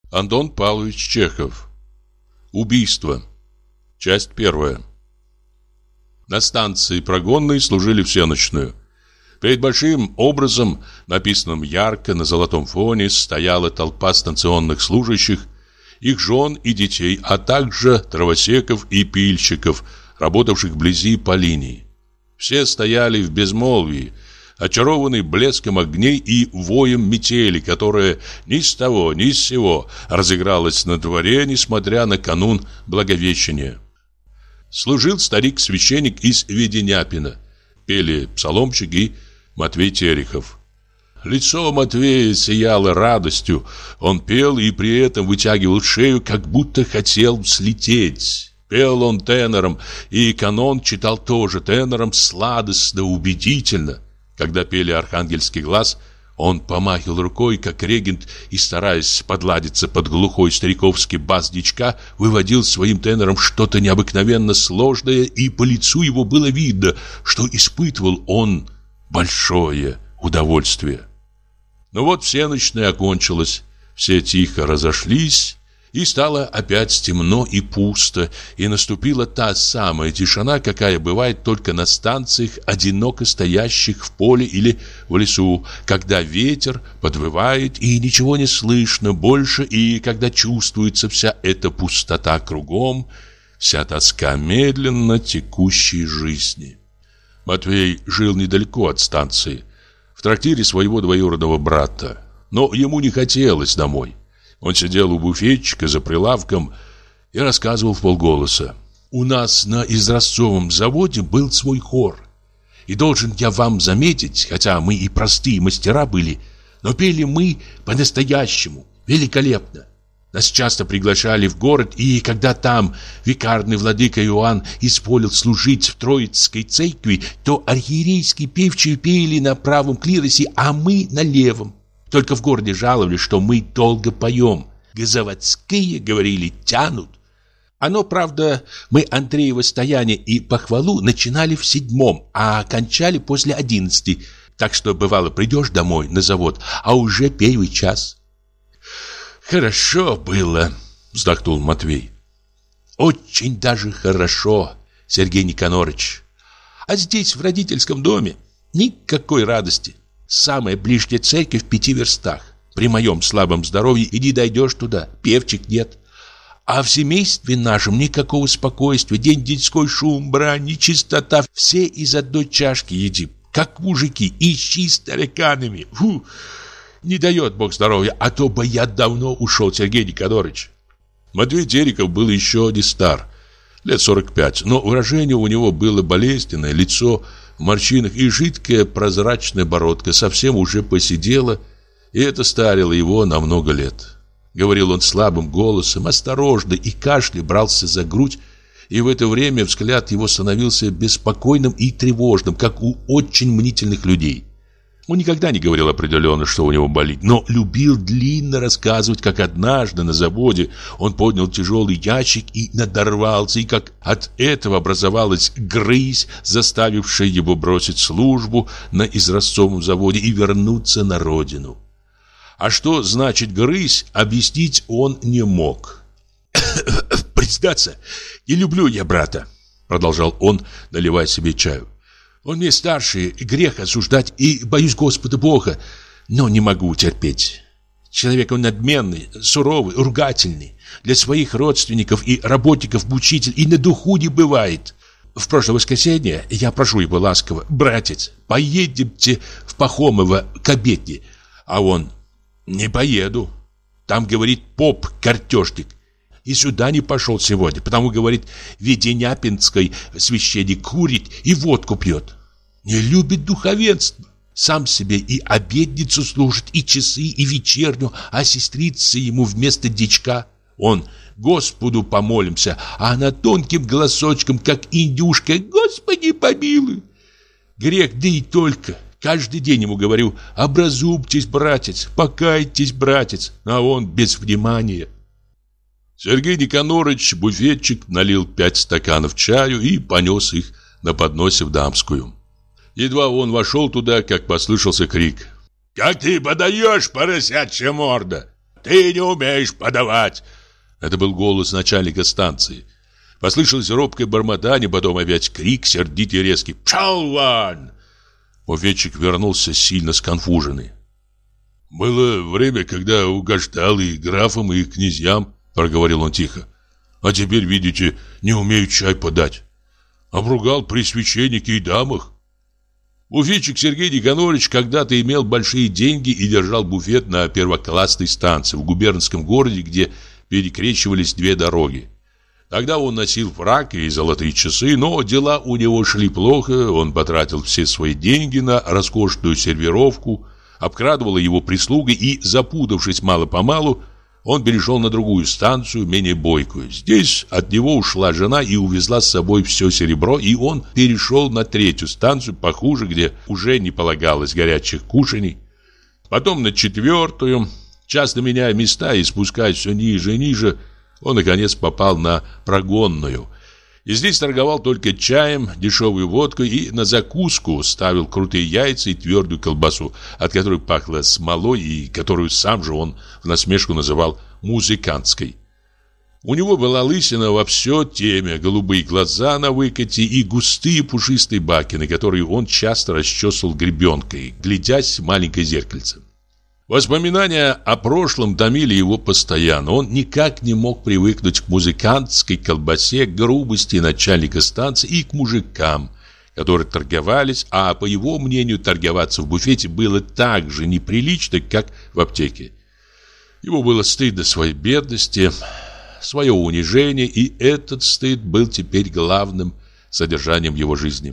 Антон Павлович Чехов. Убийство. Часть первая. На станции Прогонной служили всенощную. Перед большим образом, написанным ярко на золотом фоне, стояла толпа станционных служащих, их жен и детей, а также дровосеков и пильщиков, работавших вблизи по линии. Все стояли в безмолвии, очарованный блеском огней и воем метели, которая ни с того ни с сего разыгралась на дворе, несмотря на канун Благовещения. Служил старик-священник из Веденяпина. Пели псаломщик и Матвей Терехов. Лицо Матвея сияло радостью. Он пел и при этом вытягивал шею, как будто хотел слететь. Пел он тенором, и канон читал тоже тенором, сладостно, убедительно. Когда пели «Архангельский глаз», он помахивал рукой, как регент, и, стараясь подладиться под глухой стариковский бас дичка, выводил своим тенором что-то необыкновенно сложное, и по лицу его было видно, что испытывал он большое удовольствие. Но вот всенощная окончилась, все тихо разошлись, и стало опять темно и пусто, и наступила та самая тишина, какая бывает только на станциях, одиноко стоящих в поле или в лесу, когда ветер подвывает и ничего не слышно больше, и когда чувствуется вся эта пустота кругом, вся тоска медленно текущей жизни. Матвей жил недалеко от станции, в трактире своего двоюродного брата, но ему не хотелось домой. Он сидел у буфетчика за прилавком и рассказывал вполголоса. «У нас на изразцовом заводе был свой хор. И должен я вам заметить, хотя мы и простые мастера были, но пели мы по-настоящему, великолепно. Нас часто приглашали в город, и когда там викарный владыка Иоанн изволил служить в Троицкой церкви, то архиерейские певчие пели на правом клиросе, а мы на левом. Только в городе жаловались, что мы долго поем. Заводские, говорили, тянут. Оно, правда, мы Андреево стояние и похвалу начинали в 7, а кончали после 11. Так что, бывало, придешь домой на завод, а уже 1 час. Хорошо было, вздохнул Матвей. Очень даже хорошо, Сергей Никонорович. А здесь, в родительском доме, никакой радости. Самая ближняя церковь в 5 верстах. При моем слабом здоровье и не дойдешь туда, певчик нет. А в семействе нашем никакого спокойствия, день-деньской шум, брань, нечистота. Все из одной чашки едим, как мужики, и с стариканами. Фу, не дает Бог здоровья, а то бы я давно ушел, Сергей Никонорович. Матвей Терехов был еще не стар, лет 45, но выражение у него было болезненное, лицо в морщинах и жидкая прозрачная бородка совсем уже посидела, и это старило его на много лет. Говорил он слабым голосом, осторожно, и кашля брался за грудь, и в это время взгляд его становился беспокойным и тревожным, как у очень мнительных людей. Он никогда не говорил определенно, что у него болит, но любил длинно рассказывать, как однажды на заводе он поднял тяжелый ящик и надорвался, и как от этого образовалась грызь, заставившая его бросить службу на изразцовом заводе и вернуться на родину. А что значит грызь, объяснить он не мог. «Признаться, не люблю я брата», — продолжал он, наливая себе чаю. «Он мне старший, грех осуждать, и боюсь Господа Бога, но не могу терпеть. Человек он надменный, суровый, ругательный, для своих родственников и работников мучитель, и на духу не бывает. В прошлое воскресенье я прошу его ласково: братец, поедемте в Пахомово к обедне. А он: не поеду. Там, говорит, поп-картежник. И сюда не пошел сегодня, потому, говорит, в Веденяпинской священник курит и водку пьет. Не любит духовенство. Сам себе и обедницу служит, и часы, и вечерню, а сестрица ему вместо дичка. Он: Господу помолимся, а она тонким голосочком, как индюшка: Господи помилуй. Грех, да и только. Каждый день ему говорю: образумьтесь, братец, покайтесь, братец, а он без внимания. Сергей Никонорович, буфетчик, налил 5 стаканов чаю и понес их на подносе в дамскую. Едва он вошел туда, как послышался крик: «Как ты подаешь, поросячья морда!» Ты не умеешь подавать!» Это был голос начальника станции. Послышалось робкое бормотание, потом опять крик, сердитый и резкий: «Пшел вон!» Буфетчик вернулся сильно сконфуженный. «Было время, когда угождал и графам, и князьям», — проговорил он тихо. «А теперь, видите, не умею чай подать. Обругал при священнике и дамах». Буфетчик Сергей Никонорович когда-то имел большие деньги и держал буфет на первоклассной станции в губернском городе, где перекрещивались две дороги. Тогда он носил фрак и золотые часы, но дела у него шли плохо, он потратил все свои деньги на роскошную сервировку, обкрадывала его прислуга и, запутавшись мало-помалу, он перешел на другую станцию, менее бойкую. Здесь от него ушла жена и увезла с собой все серебро, и он перешел на третью станцию, похуже, где уже не полагалось горячих кушаний. Потом на четвертую, часто меняя места и спускаясь все ниже и ниже, он, наконец, попал на Прогонную. И здесь торговал только чаем, дешевой водкой и на закуску ставил крутые яйца и твердую колбасу, от которой пахло смолой и которую сам же он в насмешку называл музыкантской. У него была лысина во все темя, голубые глаза на выкате и густые пушистые бакины, которые он часто расчесывал гребенкой, глядясь в маленькое зеркальце. Воспоминания о прошлом томили его постоянно. Он никак не мог привыкнуть к музыкантской колбасе, к грубости начальника станции и к мужикам, которые торговались, а по его мнению торговаться в буфете было так же неприлично, как в аптеке. Ему было стыдно своей бедности, свое унижение, и этот стыд был теперь главным содержанием его жизни.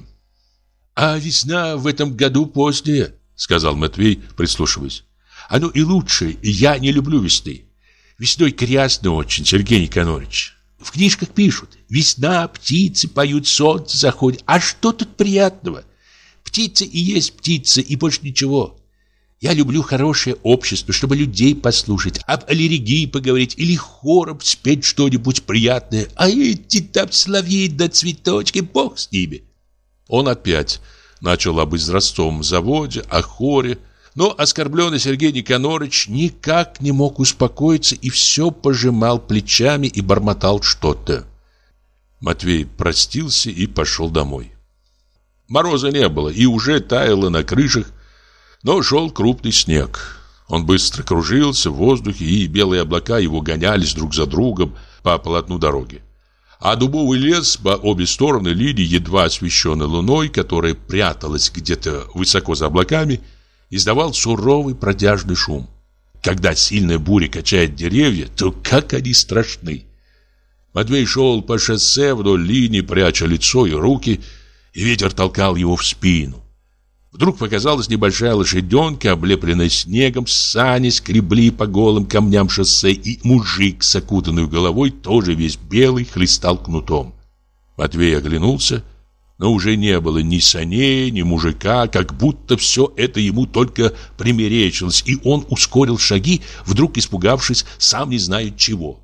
«А весна в этом году поздняя», — сказал Матвей, прислушиваясь. «Оно и лучше, и я не люблю весны. Весной грязно очень, Сергей Никонорович. В книжках пишут: весна, птицы поют, солнце заходит. А что тут приятного? Птица и есть птица, и больше ничего. Я люблю хорошее общество, чтобы людей послушать, об аллергии поговорить или хором спеть что-нибудь приятное. А эти там соловьи да цветочки, бог с ними». Он опять начал об изразцовом заводе, о хоре, но оскорбленный Сергей Никонорович никак не мог успокоиться и все пожимал плечами и бормотал что-то. Матвей простился и пошел домой. Мороза не было, и уже таяло на крышах, но шел крупный снег. Он быстро кружился в воздухе, и белые облака его гонялись друг за другом по полотну дороги. А дубовый лес по обе стороны линии, едва освещенный луной, которая пряталась где-то высоко за облаками, издавал суровый протяжный шум. Когда сильная буря качает деревья, то как они страшны. Матвей шел по шоссе вдоль линии, пряча лицо и руки, и ветер толкал его в спину. Вдруг показалась небольшая лошаденка, облепленная снегом, сани скребли по голым камням шоссе, и мужик с окутанной головой, тоже весь белый, хлестал кнутом. Матвей оглянулся, но уже не было ни саней, ни мужика, как будто все это ему только примерещилось, и он ускорил шаги, вдруг испугавшись, сам не знает чего.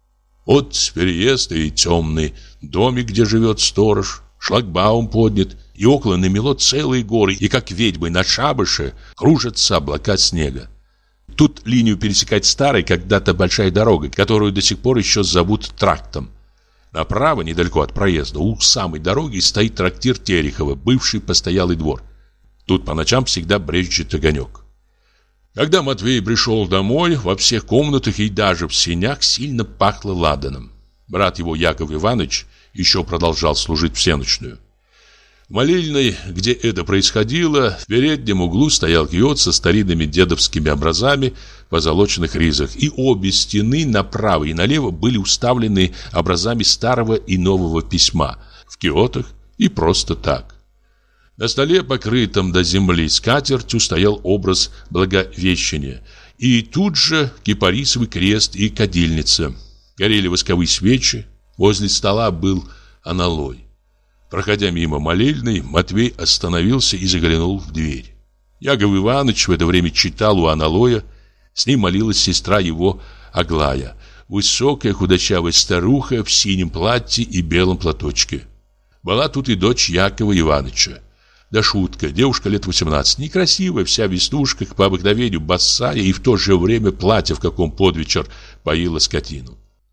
Вот переезд и темный домик, где живет сторож, шлагбаум поднят, и около намело целые горы, и как ведьмы на шабаше кружатся облака снега. Тут линию пересекает старая, когда-то большая дорога, которую до сих пор еще зовут трактом. Направо, недалеко от проезда, у самой дороги стоит трактир Терехова, бывший постоялый двор. Тут по ночам всегда брезжит огонек. Когда Матвей пришел домой, во всех комнатах и даже в сенях сильно пахло ладаном. Брат его, Яков Иванович, еще продолжал служить всеночную. В молельной, где это происходило, в переднем углу стоял киот со старинными дедовскими образами в позолоченных ризах, и обе стены направо и налево были уставлены образами старого и нового письма в киотах и просто так. На столе, покрытом до земли скатертью, стоял образ Благовещения, и тут же кипарисовый крест и кадильница. Горели восковые свечи, возле стола был аналой. Проходя мимо молельной, Матвей остановился и заглянул в дверь. Яков Иванович в это время читал у аналоя. С ним молилась сестра его Аглая, высокая худощавая старуха в синем платье и белом платочке. Была тут и дочь Якова Ивановича. Дашутка, девушка лет 18, некрасивая, вся в веснушках, по обыкновению босая, и в то же время платье, в каком под вечер поила скотину.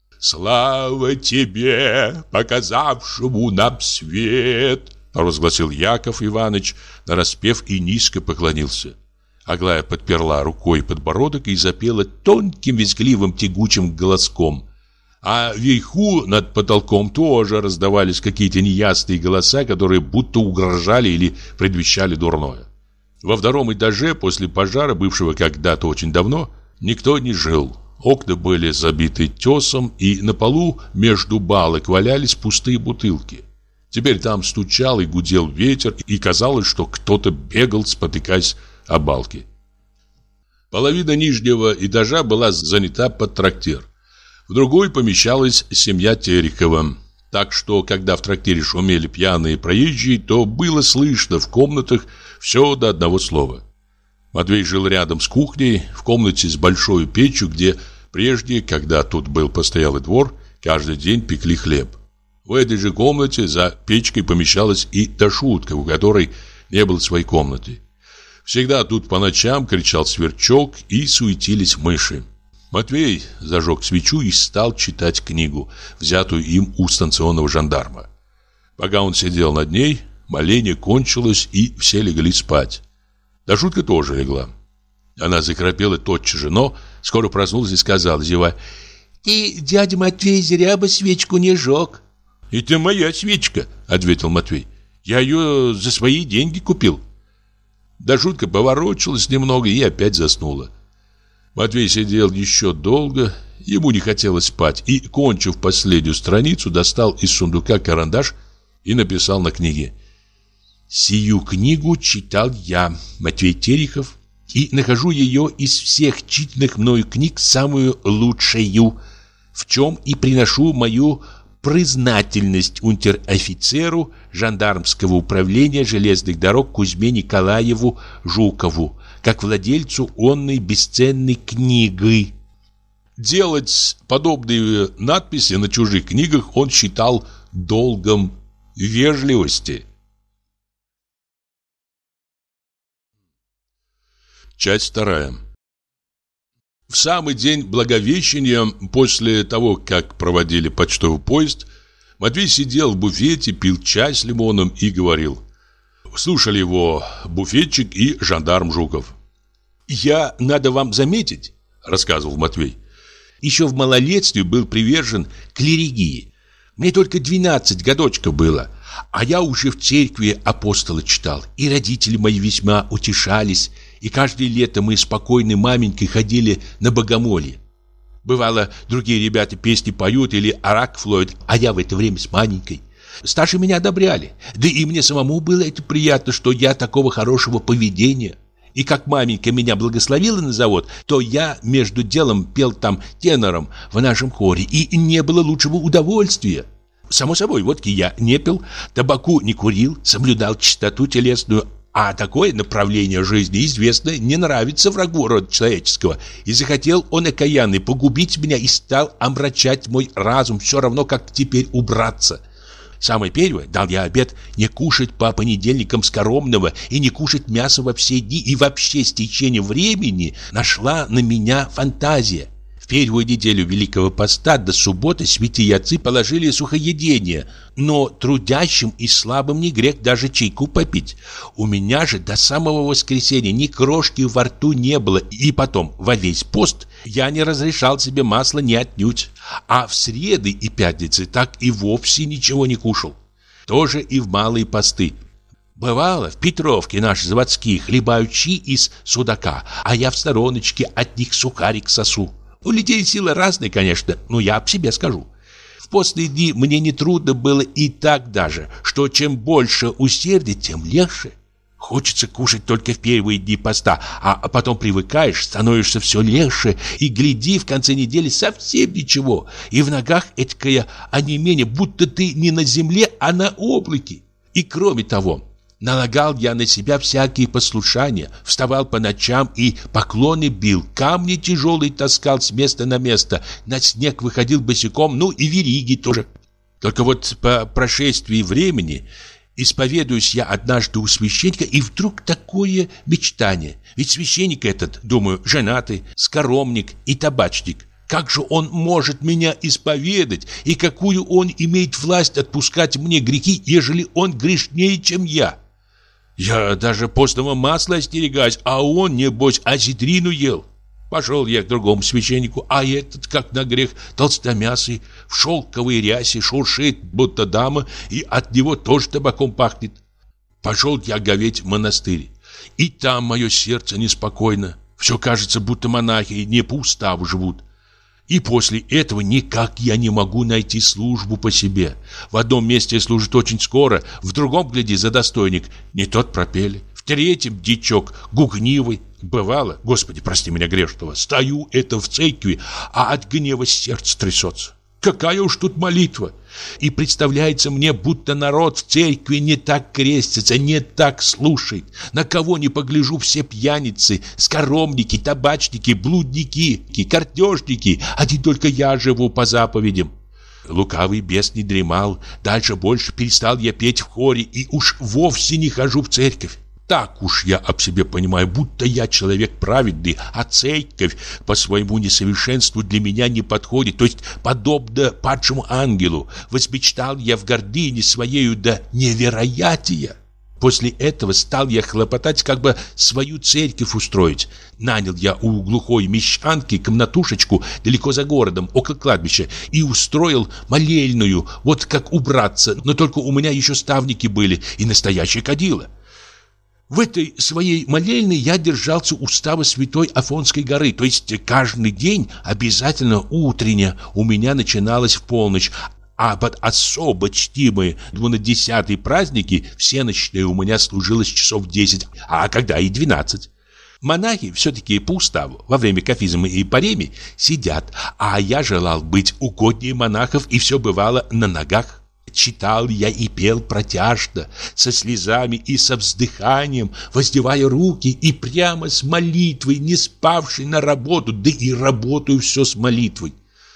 «Слава тебе, показавшему нам свет!» провозгласил Яков Иванович нараспев и низко поклонился. Аглая подперла рукой подбородок и запела тонким, визгливым, тягучим голоском. А вверху над потолком тоже раздавались какие-то неясные голоса, которые будто угрожали или предвещали дурное. Во втором этаже после пожара, бывшего когда-то очень давно, никто не жил. Окна были забиты тесом, и на полу между балок валялись пустые бутылки. Теперь там стучал и гудел ветер, и казалось, что кто-то бегал, спотыкаясь о балки. Половина нижнего этажа была занята под трактир. В другой помещалась семья Терехова. Так что, когда в трактире шумели пьяные проезжие, то было слышно в комнатах все до одного слова. Матвей жил рядом с кухней, в комнате с большой печью, где прежде, когда тут был постоялый двор, каждый день пекли хлеб. В этой же комнате за печкой помещалась и Дашутка, у которой не было своей комнаты. Всегда тут по ночам кричал сверчок и суетились мыши. Матвей зажег свечу и стал читать книгу, взятую им у станционного жандарма. Пока он сидел над ней, моление кончилось, и все легли спать. Дашутка тоже легла. Она захрапела тотчас же, но скоро проснулась и сказала, зевая: «Ты, дядя Матвей, зря бы свечку не жег». «Это моя свечка», — ответил Матвей. «Я ее за свои деньги купил». Дашутка поворочилась немного и опять заснула. Матвей сидел еще долго, ему не хотелось спать, и, кончив последнюю страницу, достал из сундука карандаш и написал на книге: «Сию книгу читал я, Матвей Терехов, и нахожу ее из всех читанных мною книг самую лучшую, в чем и приношу мою признательность унтер-офицеру жандармского управления железных дорог Кузьме Николаеву Жукову, как владельцу онной бесценной книги». Делать подобные надписи на чужих книгах он считал долгом вежливости. Часть вторая. В самый день Благовещения, после того, как проводили почтовый поезд, Матвей сидел в буфете, пил чай с лимоном и говорил. Слушали его буфетчик и жандарм Жуков. «Я, надо вам заметить, — рассказывал Матвей, — еще в малолетстве был привержен клиригии. Мне только 12 годочков было, а я уже в церкви апостола читал, и родители мои весьма утешались, и каждое лето мы с покойной маменькой ходили на богомолье. Бывало, другие ребята песни поют или арак флоют, а я в это время с маленькой. Старшие меня одобряли, да и мне самому было это приятно, что я такого хорошего поведения. И как маменька меня благословила на завод, то я между делом пел там тенором в нашем хоре, и не было лучшего удовольствия. Само собой, водки я не пил, табаку не курил, соблюдал чистоту телесную, а такое направление жизни, известно, не нравится врагу рода человеческого. И захотел он окаянный погубить меня и стал омрачать мой разум, все равно как теперь убраться. Самое первое, дал я обет не кушать по понедельникам скоромного и не кушать мясо во все дни, и вообще с течением времени нашла на меня фантазия. В первую неделю Великого Поста до субботы святые отцы положили сухоедение, но трудящим и слабым не грех даже чайку попить. У меня же до самого воскресенья ни крошки во рту не было, и потом во весь пост я не разрешал себе масла ни отнюдь, а в среды и пятницы так и вовсе ничего не кушал. Тоже и в малые посты. Бывало, в Петровке наши заводские хлебают щи из судака, а я в стороночке от них сухарик сосу. У людей сила разная, конечно, но я об себе скажу. В постные дни мне нетрудно было и так даже, что чем больше усердия, тем легче. Хочется кушать только в первые дни поста, а потом привыкаешь, становишься все легче, и гляди, в конце недели совсем ничего, и в ногах этакое онемение, будто ты не на земле, а на облаке. И кроме того, налагал я на себя всякие послушания, вставал по ночам и поклоны бил, камни тяжелые таскал с места на место, на снег выходил босиком, ну и вериги тоже. Только вот по прошествии времени Исповедуюсь я однажды у священника, и вдруг такое мечтание. Ведь священник этот, думаю, женатый, скоромник и табачник. Как же он может меня исповедать, и какую он имеет власть отпускать мне грехи, ежели он грешнее, чем я? Я даже постного масла остерегаюсь, а он, небось, осетрину ел. Пошел я к другому священнику, а этот, как на грех, толстомясый, в шелковой рясе, шуршит, будто дама, и от него тоже табаком пахнет. Пошел я говеть в монастырь, и там мое сердце неспокойно. Все кажется, будто монахи не по уставу живут. И после этого никак я не могу найти службу по себе. В одном месте служит очень скоро, в другом, гляди, за достойник, не тот пропели. В третьем дичок, гугнивый. Бывало, Господи, прости меня грешного, стою это в церкви, а от гнева сердце трясется. Какая уж тут молитва! И представляется мне, будто народ в церкви не так крестится, не так слушает. На кого не погляжу, все пьяницы, скоромники, табачники, блудники, картежники. Один только я живу по заповедям. Лукавый бес не дремал. Дальше больше перестал я петь в хоре и уж вовсе не хожу в церковь. Так уж я об себе понимаю, будто я человек праведный, а церковь по своему несовершенству для меня не подходит, то есть подобно падшему ангелу. Возмечтал я в гордыне своею до невероятия. После этого стал я хлопотать, как бы свою церковь устроить. Нанял я у глухой мещанки комнатушечку далеко за городом, около кладбища, и устроил молельную, вот как убраться, но только у меня еще ставники были и настоящее кадило. В этой своей молельной я держался устава Святой Афонской горы, то есть каждый день обязательно утренне у меня начиналось в полночь, а под особо чтимые 12-е праздники всеночная у меня служилась часов 10, а когда и 12. Монахи все-таки по уставу во время кафизма и пареми сидят, а я желал быть угоднее монахов, и все бывало на ногах. Читал я и пел протяжно, со слезами и со вздыханием, воздевая руки и прямо с молитвой, не спавшей на работу, да и работаю все с молитвой.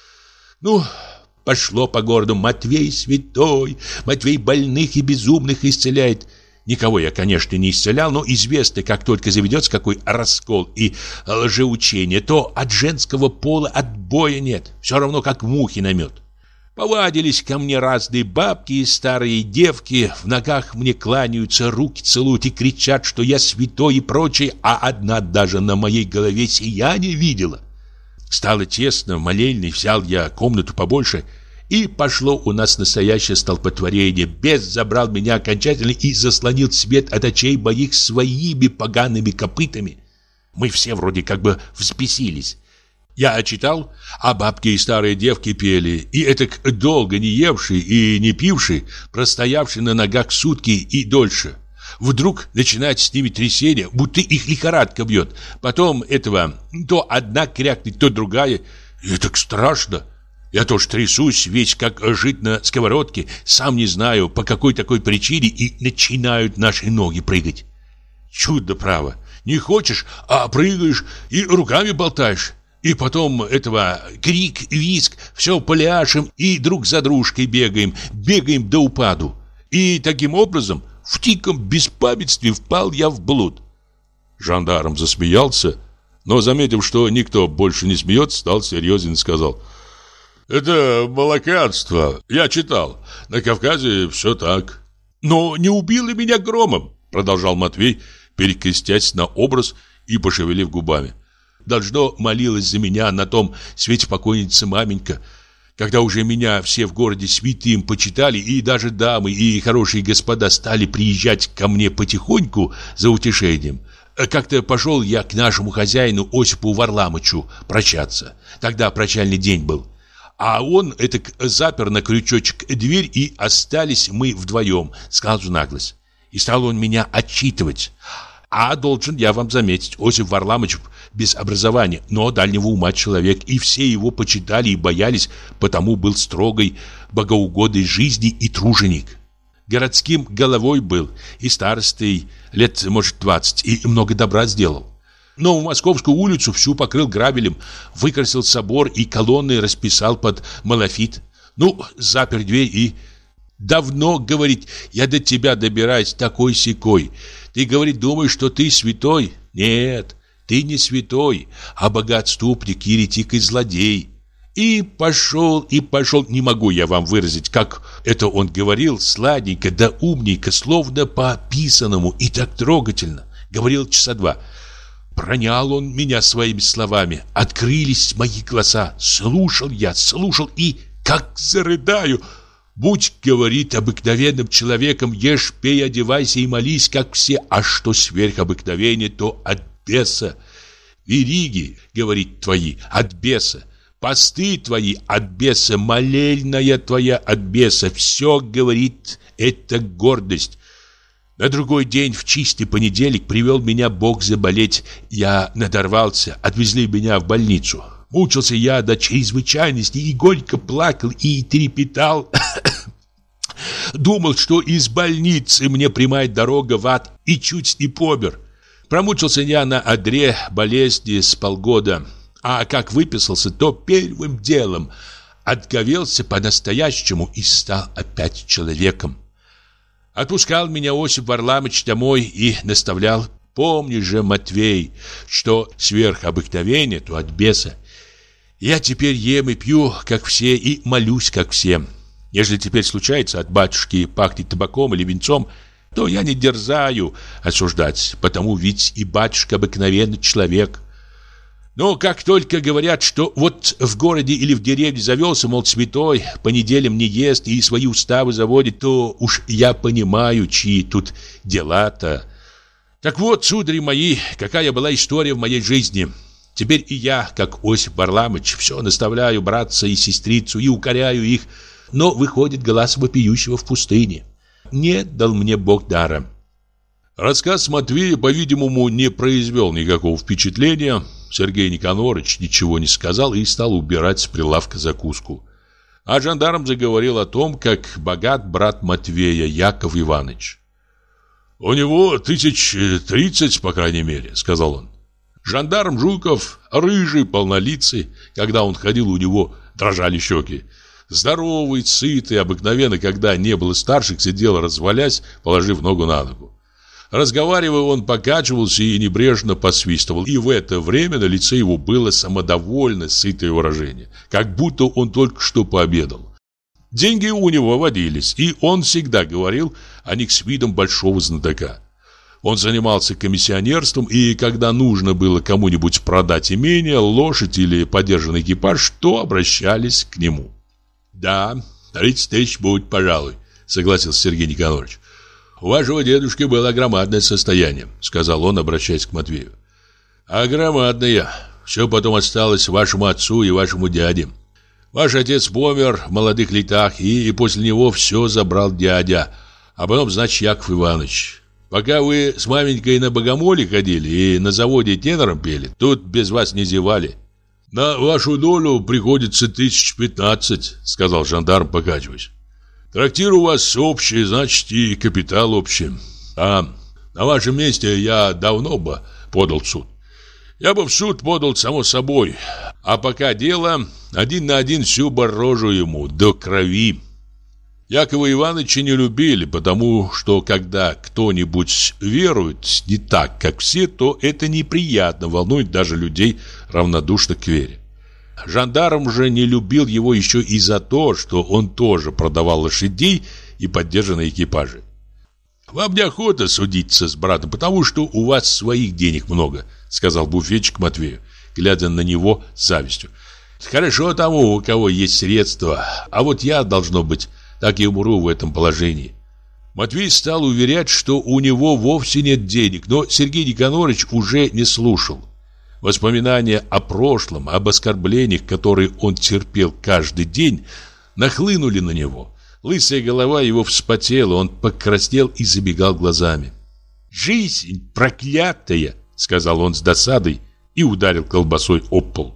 Ну, пошло по городу: Матвей святой, Матвей больных и безумных исцеляет. Никого я, конечно, не исцелял, но известно, как только заведется какой раскол и лжеучение, то от женского пола отбоя нет, все равно как мухи на мед. Повадились ко мне разные бабки и старые девки, в ногах мне кланяются, руки целуют и кричат, что я святой и прочее, а одна даже на моей голове сияние видела. Стало тесно, в молельной взял я комнату побольше, и пошло у нас настоящее столпотворение. Бес забрал меня окончательно и заслонил свет от очей моих своими погаными копытами. Мы все вроде как бы взбесились. Я читал, а бабки и старые девки пели, и этак долго не евший и не пивший, простоявший на ногах сутки и дольше. Вдруг начинает с ними трясение, будто их лихорадка бьет. Потом этого то одна крякнет, то другая. И так страшно. Я тоже трясусь, весь как жить на сковородке, сам не знаю, по какой такой причине, и начинают наши ноги прыгать. Чудо, право. Не хочешь, а прыгаешь и руками болтаешь. И потом этого крик, визг, все пляшем и друг за дружкой бегаем до упаду. И таким образом в диком беспамятстве впал я в блуд. Жандарм засмеялся, но, заметив, что никто больше не смеется, стал серьезен и сказал: «Это молоканство, я читал, на Кавказе все так». «Но не убило меня громом», продолжал Матвей, перекрестясь на образ и пошевелив губами. Должно, молилась за меня на том свете покойница маменька, когда уже меня все в городе святым почитали, и даже дамы и хорошие господа стали приезжать ко мне потихоньку за утешением. Как-то пошел я к нашему хозяину Осипу Варламычу прощаться. Тогда прощальный день был. А он этак запер на крючочек дверь, и остались мы вдвоем, с глазу на глаз. И стал он меня отчитывать. А должен я вам заметить, Осип Варламыч без образования, но дальнего ума человек, и все его почитали и боялись, потому был строгой, богоугодной жизни и труженик. Городским головой был, и старостой лет, может, 20, и много добра сделал. Но в Московскую улицу всю покрыл грабелем, выкрасил собор и колонны расписал под малафит. Ну, запер дверь и... Давно, говорит, я до тебя добираюсь такой-сякой. Ты, говорит, думаешь, что ты святой? Нет, ты не святой, а богоотступник, еретик и злодей. И пошел, не могу я вам выразить, как это он говорил, сладенько да умненько, словно по описанному, и так трогательно. Говорил часа 2. Пронял он меня своими словами, открылись мои глаза. Слушал и как зарыдаю. Будь, говорит, обыкновенным человеком, ешь, пей, одевайся и молись, как все, а что сверхобыкновение, то от беса. Вериги, говорит, твои от беса, посты твои от беса, молельная твоя от беса, все, говорит, это гордость. На другой день, в чистый понедельник, привел меня Бог заболеть. Я надорвался, отвезли меня в больницу. Мучился я до чрезвычайности и горько плакал и трепетал. Думал, что из больницы мне прямая дорога в ад, и чуть не помер. Промучился я на одре болезни с полгода. А как выписался, то первым делом отговелся по-настоящему и стал опять человеком. Отпускал меня Осип Варламыч домой и наставлял: помни же, Матвей, что сверхобыкновение, то от беса. Я теперь ем и пью, как все, и молюсь, как все. Если теперь случается от батюшки пахнет табаком или венцом, то я не дерзаю осуждать, потому ведь и батюшка обыкновенный человек. Но как только говорят, что вот в городе или в деревне завелся, мол, святой, по неделям не ест и свои уставы заводит, то уж я понимаю, чьи тут дела-то. Так вот, судари мои, какая была история в моей жизни. Теперь и я, как Осип Варламыч, все наставляю братца и сестрицу и укоряю их, но выходит глаз вопиющего в пустыне. Не дал мне Бог дара. Рассказ Матвея, по-видимому, не произвел никакого впечатления. Сергей Никонорович ничего не сказал и стал убирать с прилавка закуску. А жандарм заговорил о том, как богат брат Матвея, Яков Иванович. «У него 30, по крайней мере», — сказал он. Жандарм Жуков, рыжий, полнолицый, когда он ходил, у него дрожали щеки. Здоровый, сытый, обыкновенно, когда не было старших, сидел, развалясь, положив ногу на ногу. Разговаривая, он покачивался и небрежно посвистывал, и в это время на лице его было самодовольно сытое выражение, как будто он только что пообедал. Деньги у него водились, и он всегда говорил о них с видом большого знатока. Он занимался комиссионерством, и когда нужно было кому-нибудь продать имение, лошадь или подержанный экипаж, то обращались к нему. «Да, 30 тысяч будет, пожалуй», — согласился Сергей Никонорович. «У вашего дедушки было громадное состояние», — сказал он, обращаясь к Матвею. «А громадное. Все потом осталось вашему отцу и вашему дяде. Ваш отец помер в молодых летах, и после него все забрал дядя, а потом, значит, Яков Иванович. Пока вы с маменькой на богомоле ходили и на заводе тенором пели, тут без вас не зевали». «На вашу долю приходится 15 000, — сказал жандарм, покачиваясь. Трактир у вас общий, значит, и капитал общий. А на вашем месте я давно бы подал в суд. Я бы в суд подал, само собой. А пока дело, один на один всю рожу ему до крови». Якова Ивановича не любили, потому что когда кто-нибудь верует не так, как все, то это неприятно, волнует даже людей, равнодушных к вере. Жандарм же не любил его еще и за то, что он тоже продавал лошадей и поддержанные экипажи. «Вам неохота судиться с братом, потому что у вас своих денег много», — сказал буфетчик Матвею, глядя на него с завистью. «Хорошо тому, у кого есть средства, а вот я, должно быть, так и умру в этом положении». Матвей стал уверять, что у него вовсе нет денег, но Сергей Никонорович уже не слушал. Воспоминания о прошлом, об оскорблениях, которые он терпел каждый день, нахлынули на него. Лысая голова его вспотела, он покраснел и забегал глазами. «Жизнь проклятая!» — сказал он с досадой и ударил колбасой об пол.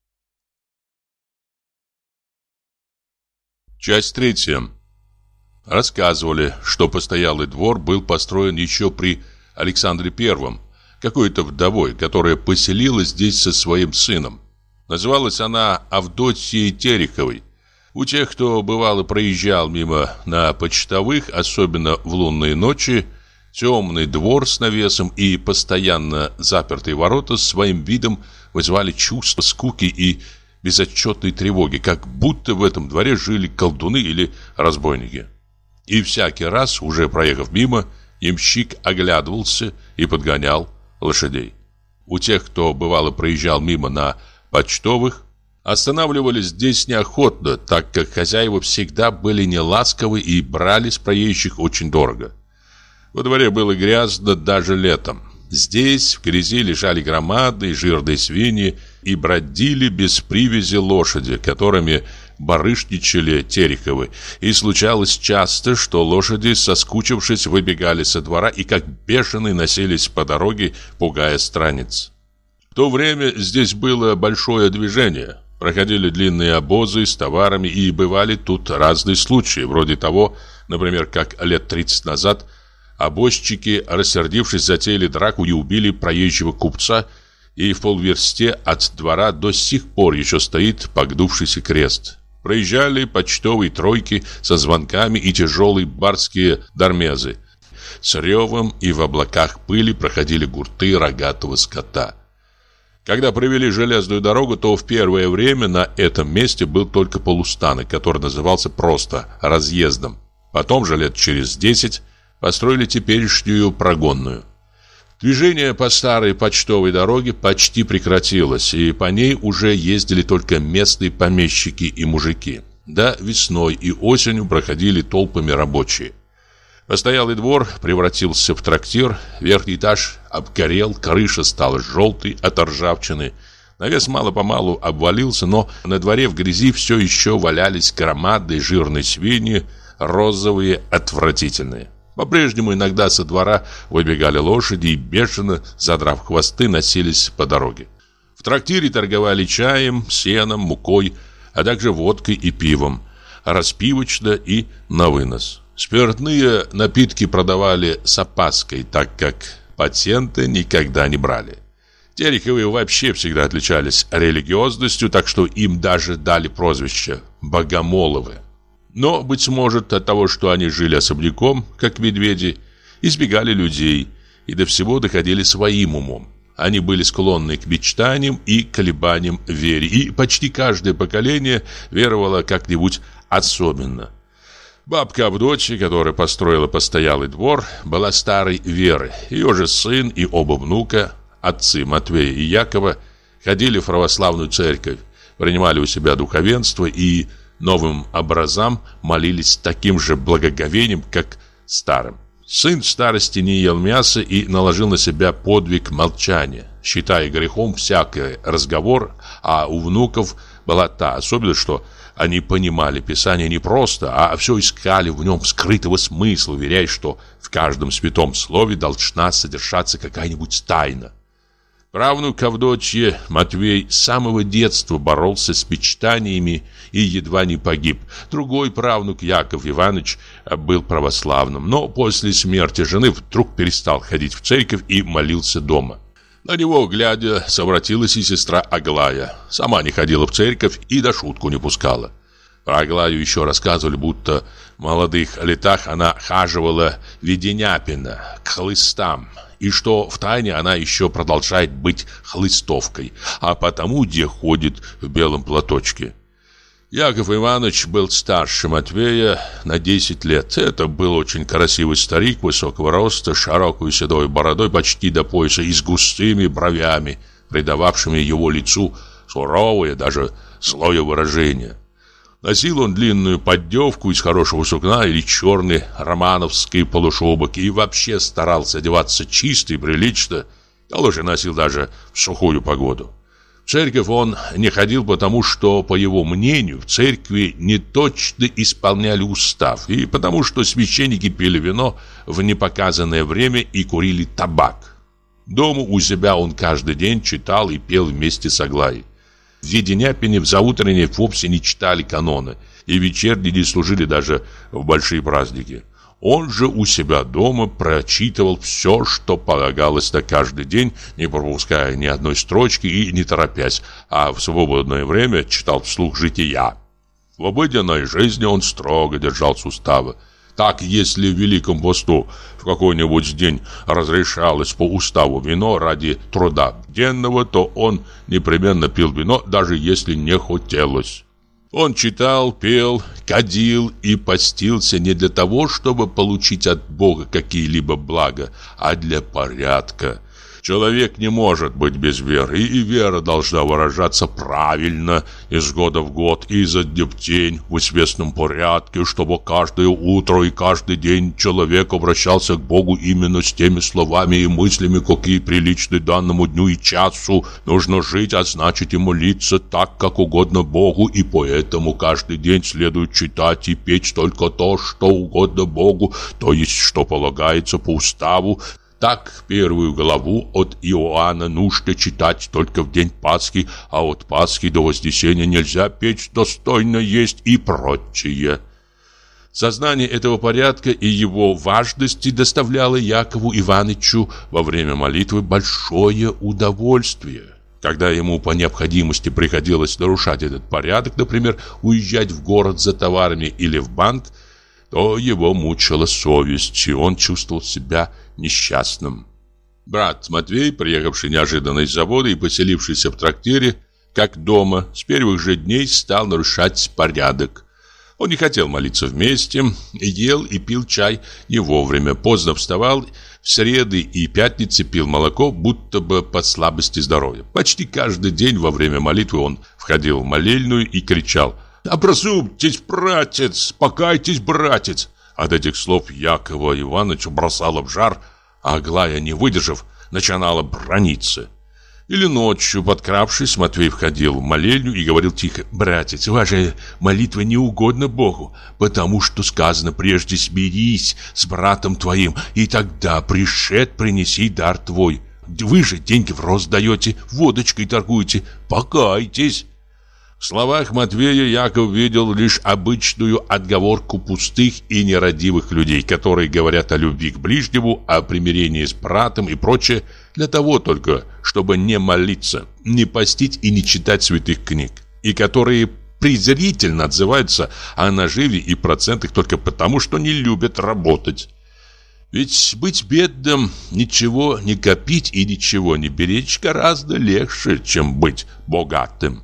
Часть 3. Рассказывали, что постоялый двор был построен еще при Александре I, какой-то вдовой, которая поселилась здесь со своим сыном. Называлась она Авдотьей Тереховой. У тех, кто бывало проезжал мимо на почтовых, особенно в лунные ночи, темный двор с навесом и постоянно запертые ворота своим видом вызывали чувство скуки и безотчетной тревоги, как будто в этом дворе жили колдуны или разбойники. И всякий раз, уже проехав мимо, ямщик оглядывался и подгонял лошадей. У тех, кто бывало проезжал мимо на почтовых, останавливались здесь неохотно, так как хозяева всегда были неласковы и брали с проезжих очень дорого. Во дворе было грязно даже летом. Здесь в грязи лежали громадные жирные свиньи и бродили без привязи лошади, которыми барышничали Тереховы. И случалось часто, что лошади, соскучившись, выбегали со двора и как бешеные носились по дороге, пугая страниц. В то время здесь было большое движение. Проходили длинные обозы с товарами, и бывали тут разные случаи, вроде того, например, как лет 30 назад обозчики, рассердившись, затеяли драку и убили проезжего купца, и в полверсте от двора до сих пор еще стоит погнувшийся крест. Проезжали почтовые тройки со звонками и тяжелые барские дармезы. С ревом и в облаках пыли проходили гурты рогатого скота. Когда провели железную дорогу, то в первое время на этом месте был только полустанок, который назывался просто разъездом. Потом же лет через 10 построили теперешнюю прогонную. Движение по старой почтовой дороге почти прекратилось, и по ней уже ездили только местные помещики и мужики. Да весной и осенью проходили толпами рабочие. Постоялый двор превратился в трактир, верхний этаж обгорел, крыша стала желтой от ржавчины. Навес мало-помалу обвалился, но на дворе в грязи все еще валялись громадные жирные свиньи, розовые, отвратительные. По-прежнему иногда со двора выбегали лошади и, бешено задрав хвосты, носились по дороге. В трактире торговали чаем, сеном, мукой, а также водкой и пивом, распивочно и на вынос. Спиртные напитки продавали с опаской, так как патенты никогда не брали. Тереховы вообще всегда отличались религиозностью, так что им даже дали прозвище «богомоловы». Но, быть может, от того, что они жили особняком, как медведи, избегали людей и до всего доходили своим умом. Они были склонны к мечтаниям и колебаниям в вере, и почти каждое поколение веровало как-нибудь особенно. Бабка Авдотья, которая построила постоялый двор, была старой веры. Ее же сын и оба внука, отцы Матвея и Якова, ходили в православную церковь, принимали у себя духовенство и новым образам молились таким же благоговением, как старым. Сын в старости не ел мяса и наложил на себя подвиг молчания, считая грехом всякий разговор, а у внуков была та особенность, что они понимали Писание не просто, а все искали в нем скрытого смысла, уверяя, что в каждом святом слове должна содержаться какая-нибудь тайна. Правнук Авдотьи Матвей с самого детства боролся с мечтаниями и едва не погиб. Другой правнук Яков Иванович был православным, но после смерти жены вдруг перестал ходить в церковь и молился дома. На него, глядя, совратилась и сестра Аглая. Сама не ходила в церковь и до шутку не пускала. Про Аглаю еще рассказывали, будто в молодых летах она хаживала в Веденяпино к хлыстам, и что втайне она еще продолжает быть хлыстовкой, а потому где ходит в белом платочке. Яков Иванович был старше Матвея на 10 лет. Это был очень красивый старик высокого роста, с широкой седой бородой почти до пояса и с густыми бровями, придававшими его лицу суровое, даже злое выражение. Носил он длинную поддевку из хорошего сукна или черный романовский полушубок и вообще старался одеваться чисто и прилично, а лучше носил даже в сухую погоду. В церковь он не ходил, потому что, по его мнению, в церкви не точно исполняли устав, и потому что священники пили вино в непоказанное время и курили табак. Дома у себя он каждый день читал и пел вместе с Аглаей. В Веденяпине в заутренней вовсе не читали каноны, и вечерние не служили даже в большие праздники. Он же у себя дома прочитывал все, что полагалось на каждый день, не пропуская ни одной строчки и не торопясь, а в свободное время читал вслух жития. В обыденной жизни он строго держался устава. Так, если в Великом посту в какой-нибудь день разрешалось по уставу вино ради труда денного, то он непременно пил вино, даже если не хотелось. Он читал, пел, кадил и постился не для того, чтобы получить от Бога какие-либо блага, а для порядка. Человек не может быть без веры, и вера должна выражаться правильно, из года в год, и изо дня в день, в известном порядке, чтобы каждое утро и каждый день человек обращался к Богу именно с теми словами и мыслями, какие приличны данному дню и часу. Нужно жить, а значит и молиться так, как угодно Богу, и поэтому каждый день следует читать и петь только то, что угодно Богу, то есть что полагается по уставу. Так, первую главу от Иоанна нужно читать только в день Пасхи, а от Пасхи до Вознесения нельзя петь, достойно есть и прочее. Сознание этого порядка и его важности доставляло Якову Ивановичу во время молитвы большое удовольствие. Когда ему по необходимости приходилось нарушать этот порядок, например, уезжать в город за товарами или в банк, то его мучила совесть, и он чувствовал себя несчастным. Брат Матвей, приехавший неожиданно из завода и поселившийся в трактире, как дома, с первых же дней стал нарушать порядок. Он не хотел молиться вместе, ел и пил чай не вовремя, поздно вставал, в среды и пятницы пил молоко, будто бы по слабости здоровья. Почти каждый день во время молитвы он входил в молельную и кричал: «Образумьтесь, братец! Покайтесь, братец!» От этих слов Якова Ивановича бросало в жар, а Аглая, не выдержав, начинала браниться. Или ночью, подкравшись, Матвей входил в молельню и говорил тихо: «Братец, ваша молитва не угодна Богу, потому что сказано: прежде смирись с братом твоим, и тогда пришед принеси дар твой. Вы же деньги в рост даете, водочкой торгуете, покайтесь». В словах Матвея Яков видел лишь обычную отговорку пустых и нерадивых людей, которые говорят о любви к ближнему, о примирении с братом и прочее, для того только, чтобы не молиться, не постить и не читать святых книг, и которые презрительно отзываются о наживе и процентах только потому, что не любят работать. Ведь быть бедным, ничего не копить и ничего не беречь гораздо легче, чем быть богатым.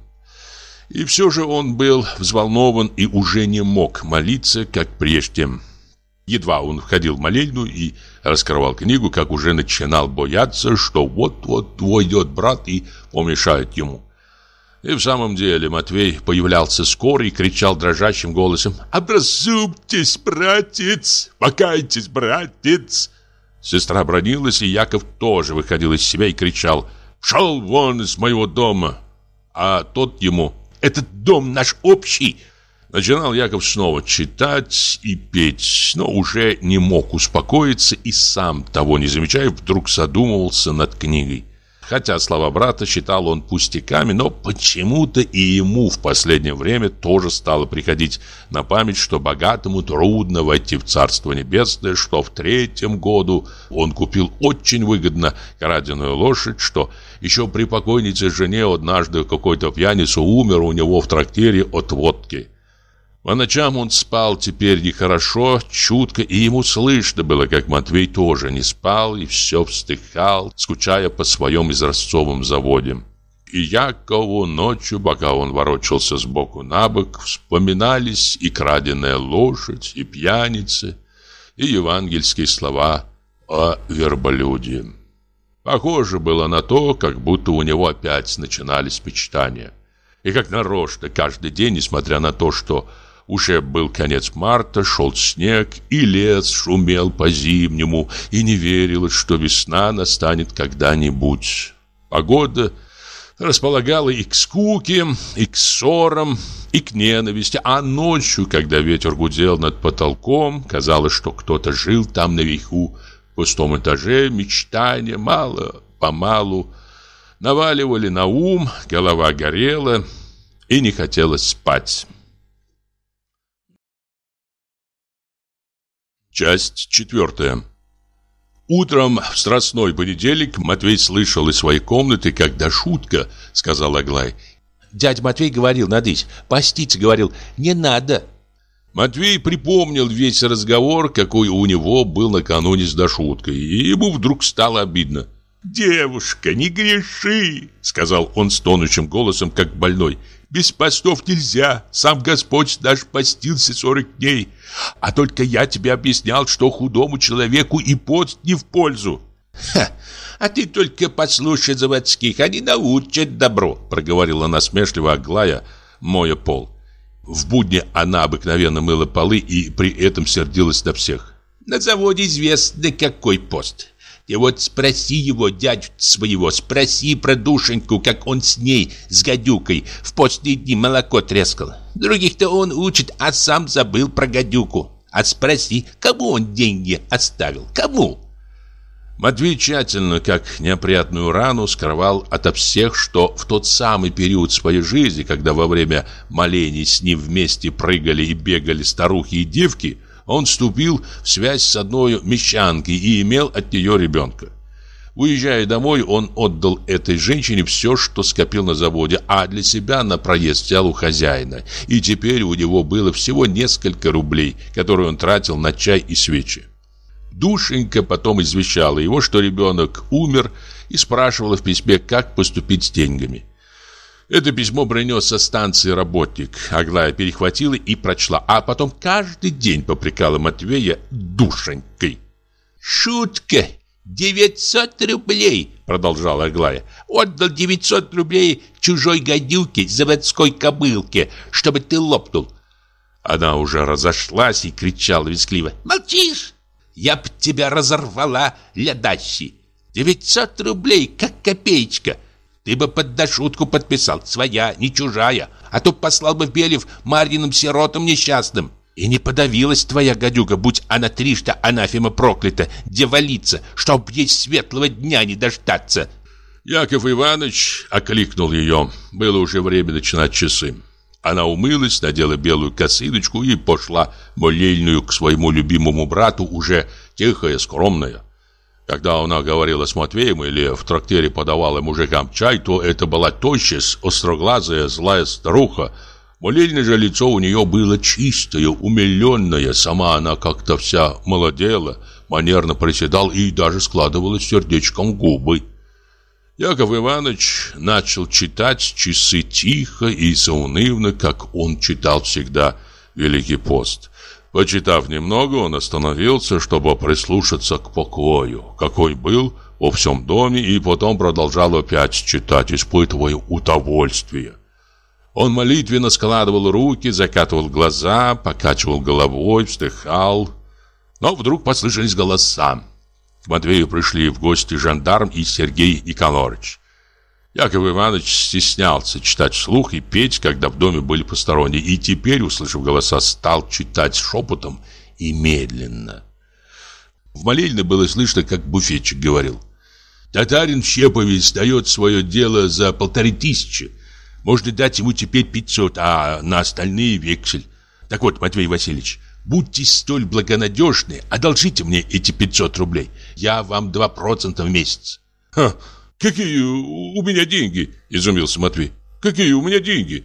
И все же он был взволнован и уже не мог молиться, как прежде. Едва он входил в молельную и раскрывал книгу, как уже начинал бояться, что вот-вот войдет брат и помешает ему. И в самом деле Матвей появлялся скоро и кричал дрожащим голосом: «Образумьтесь, братец! Покайтесь, братец!» Сестра бранилась, и Яков тоже выходил из себя и кричал: «Пшел вон из моего дома!» А тот ему: «Этот дом наш общий!» Начинал Яков снова читать и петь, но уже не мог успокоиться и сам, того не замечая, вдруг задумывался над книгой. Хотя слова брата считал он пустяками, но почему-то и ему в последнее время тоже стало приходить на память, что богатому трудно войти в Царство Небесное, что в 3-м году он купил очень выгодно краденую лошадь, что еще при покойнице жене однажды какой-то пьяница умер у него в трактире от водки. По ночам он спал теперь нехорошо, чутко, и ему слышно было, как Матвей тоже не спал и все вздыхал, скучая по своем изразцовом заводе. И Якову ночью, пока он ворочался сбоку на бок, вспоминались и краденая лошадь, и пьяницы, и евангельские слова о верблюде. Похоже было на то, как будто у него опять начинались мечтания. И как нарочно каждый день, несмотря на то, что уже был конец марта, шел снег, и лес шумел по-зимнему, и не верилось, что весна настанет когда-нибудь. Погода располагала и к скуке, и к ссорам, и к ненависти, а ночью, когда ветер гудел над потолком, казалось, что кто-то жил там наверху, в пустом этаже, мечтания мало-помалу наваливали на ум, голова горела, и не хотелось спать. Часть 4. Утром в страстной понедельник Матвей слышал из своей комнаты, когда шутка, сказал Аглай: Дядя Матвей говорил, надысь, поститься, говорил, не надо. Матвей припомнил весь разговор, какой у него был накануне с Дашуткой, и ему вдруг стало обидно. «Девушка, не греши!» — сказал он стонущим голосом, как больной. «Без постов нельзя, сам Господь наш постился 40 дней. А только я тебе объяснял, что худому человеку и пост не в пользу». «Ха! А ты только послушай заводских, они научат добро», — проговорила насмешливо Аглая, моя пол. В будни она обыкновенно мыла полы и при этом сердилась на всех. «На заводе известно, какой пост. Ты вот спроси его, дядю своего, спроси про Душеньку, как он с ней, с гадюкой, в постные дни молоко трескал. Других-то он учит, а сам забыл про гадюку. А спроси, кому он деньги оставил, кому?» Матвей тщательно, как неопрятную рану, скрывал ото всех, что в тот самый период своей жизни, когда во время молений с ним вместе прыгали и бегали старухи и девки, он вступил в связь с одной мещанкой и имел от нее ребенка. Уезжая домой, он отдал этой женщине все, что скопил на заводе, а для себя на проезд взял у хозяина. И теперь у него было всего несколько рублей, которые он тратил на чай и свечи. Душенька потом извещала его, что ребенок умер, и спрашивала в письме, как поступить с деньгами. Это письмо принес со станции работник. Аглая перехватила и прочла, а потом каждый день попрекала Матвея Душенькой. «Шутка! 900 рублей!» — продолжала Аглая. «Отдал 900 рублей чужой гадюке, заводской кобылке, чтобы ты лопнул». Она уже разошлась и кричала вискливо. «Молчишь? Я б тебя разорвала, лядащий! 900 рублей, как копеечка! Ты бы под Дашутку подписал, своя, не чужая, а то послал бы в Белев Марьиным сиротам несчастным. И не подавилась твоя гадюка, будь она трижды анафема проклята, дьяволица, чтоб ей светлого дня не дождаться!» Яков Иванович окликнул ее. Было уже время начинать часы. Она умылась, надела белую косыночку и пошла молельную к своему любимому брату, уже тихая, скромная. Когда она говорила с Матвеем или в трактире подавала мужикам чай, то это была тощая, остроглазая, злая старуха. Молельное же лицо у нее было чистое, умиленное. Сама она как-то вся молодела, манерно приседала и даже складывала сердечком губы. Яков Иванович начал читать часы тихо и заунывно, как он читал всегда Великий пост. Почитав немного, он остановился, чтобы прислушаться к покою, какой был во всем доме, и потом продолжал опять читать, испытывая удовольствие. Он молитвенно складывал руки, закатывал глаза, покачивал головой, вздыхал. Но вдруг послышались голоса. К Матвею пришли в гости жандарм и Сергей Николаевич. Яков Иванович стеснялся читать вслух и петь, когда в доме были посторонние, и теперь, услышав голоса, стал читать шепотом и медленно. В молельне было слышно, как буфетчик говорил: «Татарин Щеповец дает свое дело за 1500. Можно дать ему теперь 500, а на остальные вексель. Так вот, Матвей Васильевич, будьте столь благонадежны, одолжите мне эти 500 рублей. Я вам 2% в месяц». «Ха! Какие у меня деньги?» – изумился Матвей. «Какие у меня деньги?»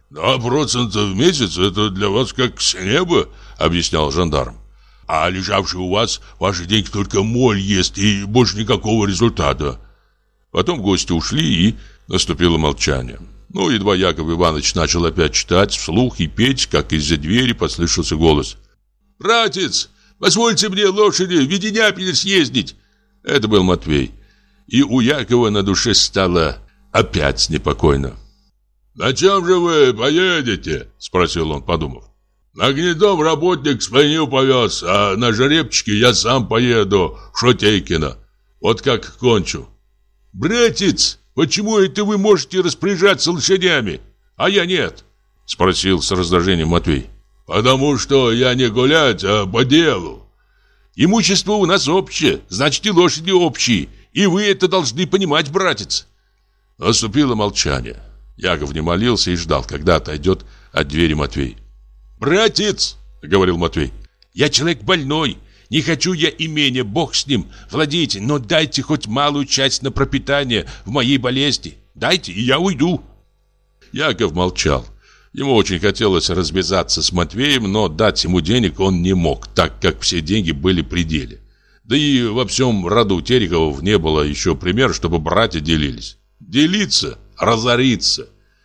2% в месяц – это для вас как с неба», – объяснял жандарм. «А лежавший у вас ваши деньги только моль ест и больше никакого результата». Потом гости ушли, и наступило молчание. Ну, едва Яков Иванович начал опять читать вслух и петь, как из-за двери послышался голос: «Братец, позвольте мне лошади в Веденяпель съездить!» Это был Матвей. И у Якова на душе стало опять непокойно. «На чем же вы поедете?» – спросил он, подумав. «На Гнедом работник свинью повез, а на жеребчике я сам поеду в Шотейкино. Вот как кончу». «Братец, почему это вы можете распоряжаться лошадями, а я нет?» – спросил с раздражением Матвей. «Потому что я не гулять, а по делу». «Имущество у нас общее, значит и лошади общие. И вы это должны понимать, братец». Наступило молчание. Яков не молился и ждал, когда отойдет от двери Матвей. «Братец!» — говорил Матвей. «Я человек больной. Не хочу я имения, Бог с ним. Владейте, но дайте хоть малую часть на пропитание в моей болезни. Дайте, и я уйду». Яков молчал. Ему очень хотелось развязаться с Матвеем, но дать ему денег он не мог, так как все деньги были при деле. Да и во всем роду Терековых не было еще примера, чтобы братья делились. Делиться – разориться.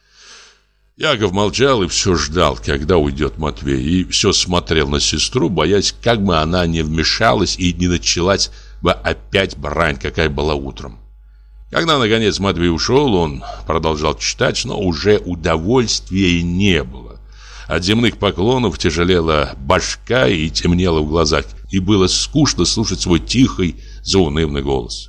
Яков молчал и все ждал, когда уйдет Матвей, и все смотрел на сестру, боясь, как бы она не вмешалась и не началась бы опять брань, какая была утром. Когда, наконец, Матвей ушел, он продолжал читать, но уже удовольствия не было. От земных поклонов тяжелела башка и темнело в глазах, и было скучно слушать свой тихий, заунывный голос.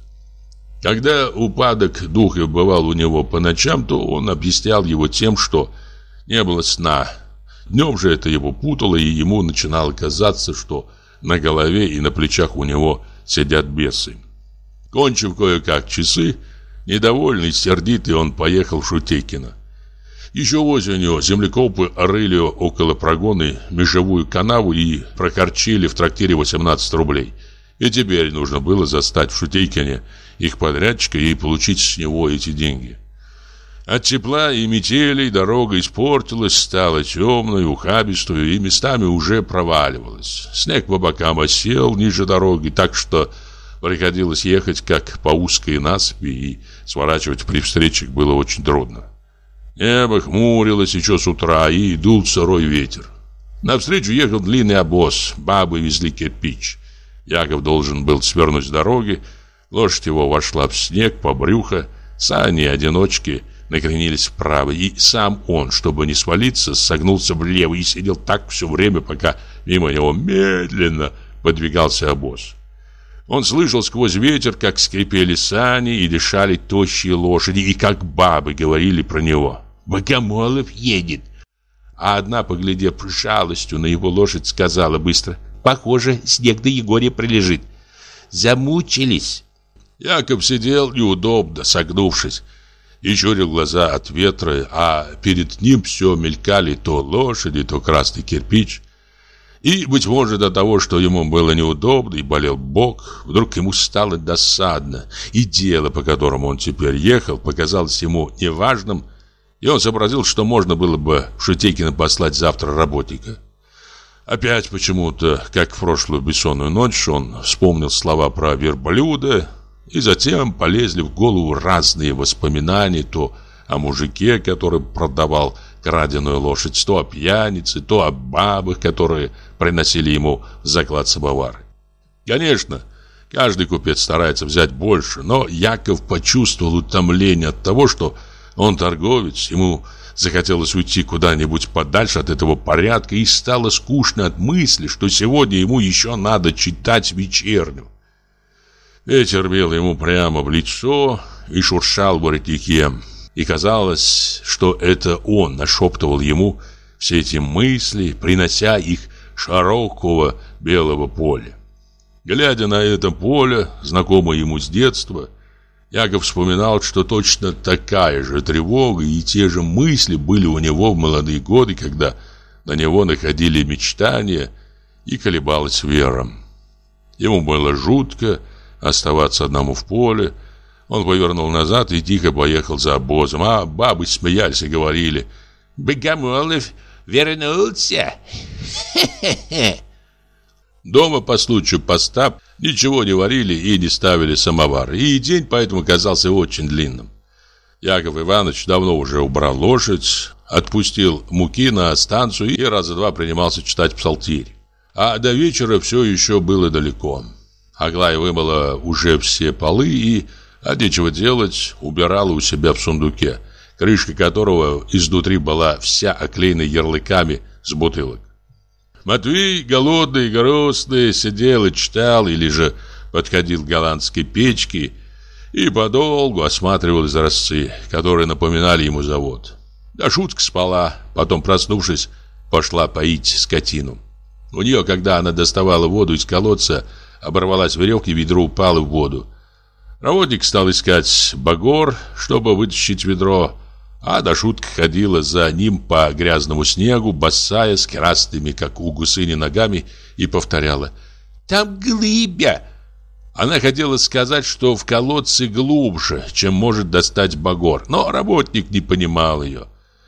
Когда упадок духа бывал у него по ночам, то он объяснял его тем, что не было сна. Днем же это его путало, и ему начинало казаться, что на голове и на плечах у него сидят бесы. Кончив кое-как часы, недовольный, сердитый, он поехал в Шутейкино. Еще осенью землекопы рыли около прогона межевую канаву и прокорчили в трактире 18 рублей. И теперь нужно было застать в Шутейкине их подрядчика и получить с него эти деньги. От тепла и метелей дорога испортилась, стала темной, ухабистую и местами уже проваливалась. Снег по бокам осел ниже дороги, так что приходилось ехать как по узкой насыпи, и сворачивать при встречах было очень трудно. Небо хмурилось еще с утра, и дул сырой ветер. Навстречу ехал длинный обоз, бабы везли кирпич. Яков должен был свернуть с дороги, лошадь его вошла в снег по брюхо, сани-одиночки накренились вправо, и сам он, чтобы не свалиться, согнулся влево и сидел так все время, пока мимо него медленно подвигался обоз. Он слышал сквозь ветер, как скрипели сани и дышали тощие лошади, и как бабы говорили про него: «Богомолов едет». А одна, поглядев жалостью на его лошадь, сказала быстро: «Похоже, снег до Егория прилежит. Замучились». Яков сидел неудобно, согнувшись, и щурил глаза от ветра, а перед ним все мелькали то лошади, то красный кирпич. И, быть может, от того, что ему было неудобно и болел бок, вдруг ему стало досадно, и дело, по которому он теперь ехал, показалось ему неважным, и он сообразил, что можно было бы в Шутейкино послать завтра работника. Опять почему-то, как в прошлую бессонную ночь, он вспомнил слова про верблюда, и затем полезли в голову разные воспоминания, то о мужике, который продавал краденую лошадь, то о пьянице, то о бабах, которые приносили ему в заклад самовар. Конечно, каждый купец старается взять больше, но Яков почувствовал утомление от того, что он торговец, ему захотелось уйти куда-нибудь подальше от этого порядка, и стало скучно от мысли, что сегодня ему еще надо читать вечерню. Ветер бил ему прямо в лицо и шуршал в воротнике, и казалось, что это он нашептывал ему все эти мысли, принося их широкого белого поля. Глядя на это поле, знакомое ему с детства, Яков вспоминал, что точно такая же тревога и те же мысли были у него в молодые годы, когда на него находили мечтания и колебалась вера. Ему было жутко оставаться одному в поле. Он повернул назад и тихо поехал за обозом, а бабы смеялись и говорили: «Богомолов вернулся!» Дома по случаю поста ничего не варили и не ставили самовар, и день поэтому казался очень длинным. Яков Иванович давно уже убрал лошадь, отпустил муки на станцию и раза два принимался читать псалтирь. А до вечера все еще было далеко. Аглая вымыла уже все полы и, от нечего делать, убирала у себя в сундуке, крышка которого изнутри была вся оклеена ярлыками с бутылок. Матвей, голодный и грустный, сидел и читал, или же подходил к голландской печке и подолгу осматривал изразцы, которые напоминали ему завод. Дашутка спала, потом, проснувшись, пошла поить скотину. У нее, когда она доставала воду из колодца, оборвалась веревка, и ведро упало в воду. Работник стал искать багор, чтобы вытащить ведро, а Дашутка ходила за ним по грязному снегу, босая, с красными, как у гусыни, ногами, и повторяла: «Там глыбя!» Она хотела сказать, что в колодце глубже, чем может достать багор, но работник не понимал ее.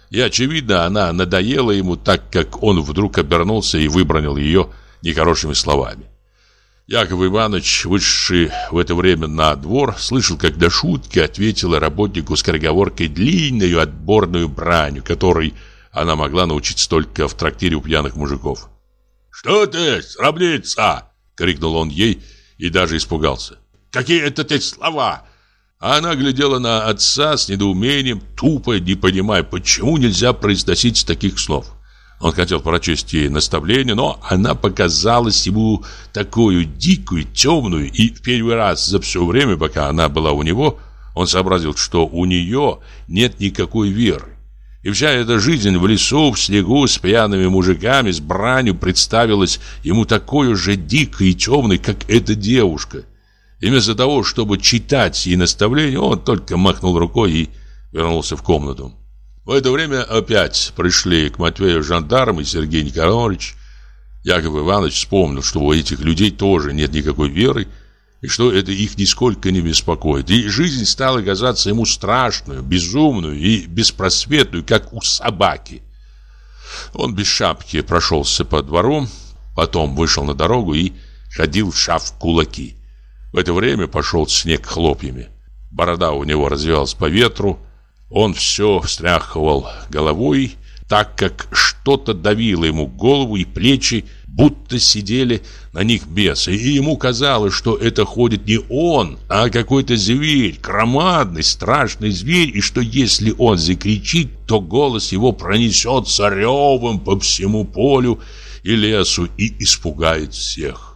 И, очевидно, она надоела ему, так как он вдруг обернулся и выбронил ее нехорошими словами. Яков Иванович, вышедший в это время на двор, слышал, как до шутки ответила работнику скороговоркой длинную отборную бранью, которой она могла научиться только в трактире у пьяных мужиков. «Что ты, срамница?» — крикнул он ей и даже испугался. «Какие это ты слова?» А она глядела на отца с недоумением, тупо не понимая, почему нельзя произносить таких слов. Он хотел прочесть ей наставление, но она показалась ему такую дикую, темную, и в первый раз за все время, пока она была у него, он сообразил, что у нее нет никакой веры. И вся эта жизнь в лесу, в снегу, с пьяными мужиками, с бранью представилась ему такой же дикой и темной, как эта девушка. И вместо того, чтобы читать ей наставление, он только махнул рукой и вернулся в комнату. В это время опять пришли к Матвею жандарм и Сергей Николаевич. Яков Иванович вспомнил, что у этих людей тоже нет никакой веры, и что это их нисколько не беспокоит. И жизнь стала казаться ему страшную, безумную и беспросветную, как у собаки. Он без шапки прошелся по двору, потом вышел на дорогу и ходил вшав в кулаки. В это время пошел снег хлопьями. Борода у него развивалась по ветру. Он все встряхивал головой, так как что-то давило ему голову и плечи, будто сидели на них бесы. И ему казалось, что это ходит не он, а какой-то зверь, громадный, страшный зверь, и что если он закричит, то голос его пронесется ревом по всему полю и лесу и испугает всех.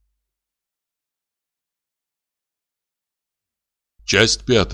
Часть 5.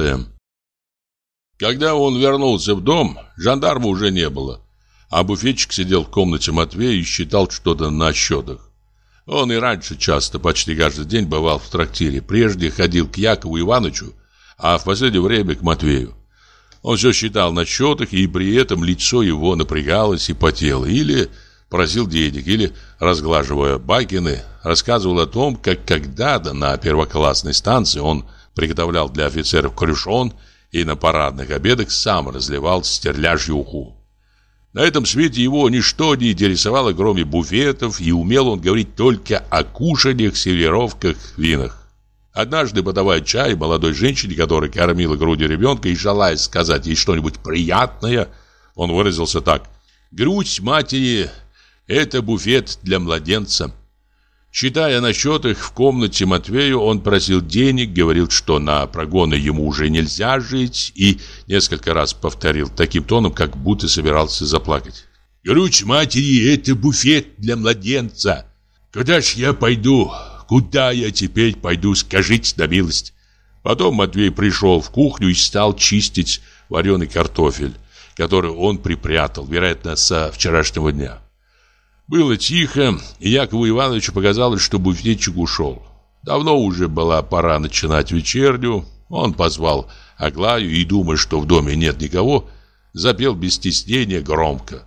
Когда он вернулся в дом, жандарма уже не было, а буфетчик сидел в комнате Матвея и считал что-то на счетах. Он и раньше часто, почти каждый день бывал в трактире. Прежде ходил к Якову Ивановичу, а в последнее время к Матвею. Он все считал на счетах, и при этом лицо его напрягалось и потело. Или просил денег, или, разглаживая бакины, рассказывал о том, как когда-то на первоклассной станции он приготовлял для офицеров корюшон и на парадных обедах сам разливал стерляжью уху. На этом свете его ничто не интересовало, кроме буфетов, и умел он говорить только о кушаньях, сервировках, винах. Однажды, подавая чай молодой женщине, которая кормила грудью ребенка, и желая сказать ей что-нибудь приятное, он выразился так: «Грудь матери – это буфет для младенца». Считая на счетах в комнате Матвею, он просил денег, говорил, что на прогоны ему уже нельзя жить, и несколько раз повторил таким тоном, как будто собирался заплакать. «Грудь матери – это буфет для младенца. Куда ж я пойду? Куда я теперь пойду, скажите на милость?» Потом Матвей пришел в кухню и стал чистить вареный картофель, который он припрятал, вероятно, со вчерашнего дня. Было тихо, и Якову Ивановичу показалось, что буфетчик ушел. Давно уже была пора начинать вечерню. Он позвал Аглаю и, думая, что в доме нет никого, запел без стеснения громко.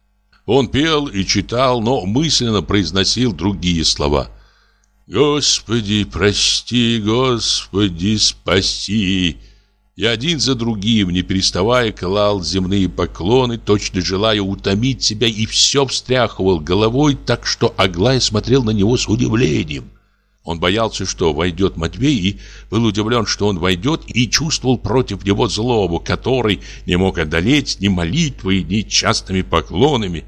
Он пел и читал, но мысленно произносил другие слова. «Господи, прости, Господи, спаси!» И один за другим, не переставая, клал земные поклоны, точно желая утомить себя, и все встряхивал головой, так что Аглая смотрел на него с удивлением. Он боялся, что войдет Матвей, и был удивлен, что он войдет, и чувствовал против него злобу, который не мог одолеть ни молитвой, ни частыми поклонами.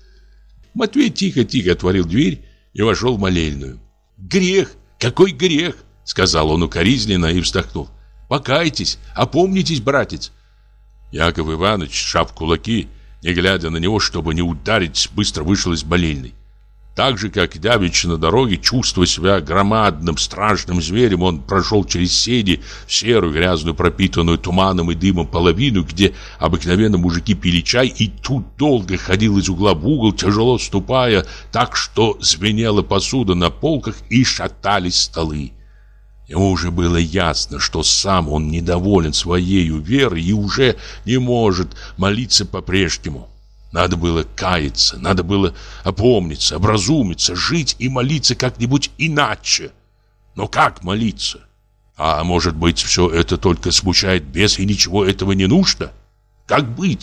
Матвей тихо-тихо отворил дверь и вошел в молельную. «Грех! Какой грех!» — сказал он укоризненно и вздохнул. «Покайтесь, опомнитесь, братец!» Яков Иванович, сжав кулаки, не глядя на него, чтобы не ударить, быстро вышел из молельной. Так же, как давеча на дороге, чувствуя себя громадным, страшным зверем, он прошел через сени в серую, грязную, пропитанную туманом и дымом половину, где обыкновенно мужики пили чай, и тут долго ходил из угла в угол, тяжело ступая, так что звенела посуда на полках и шатались столы. Ему уже было ясно, что сам он недоволен своей верой и уже не может молиться по-прежнему. Надо было каяться, надо было опомниться, образумиться, жить и молиться как-нибудь иначе. Но как молиться? А может быть, все это только смущает бес, и ничего этого не нужно? Как быть?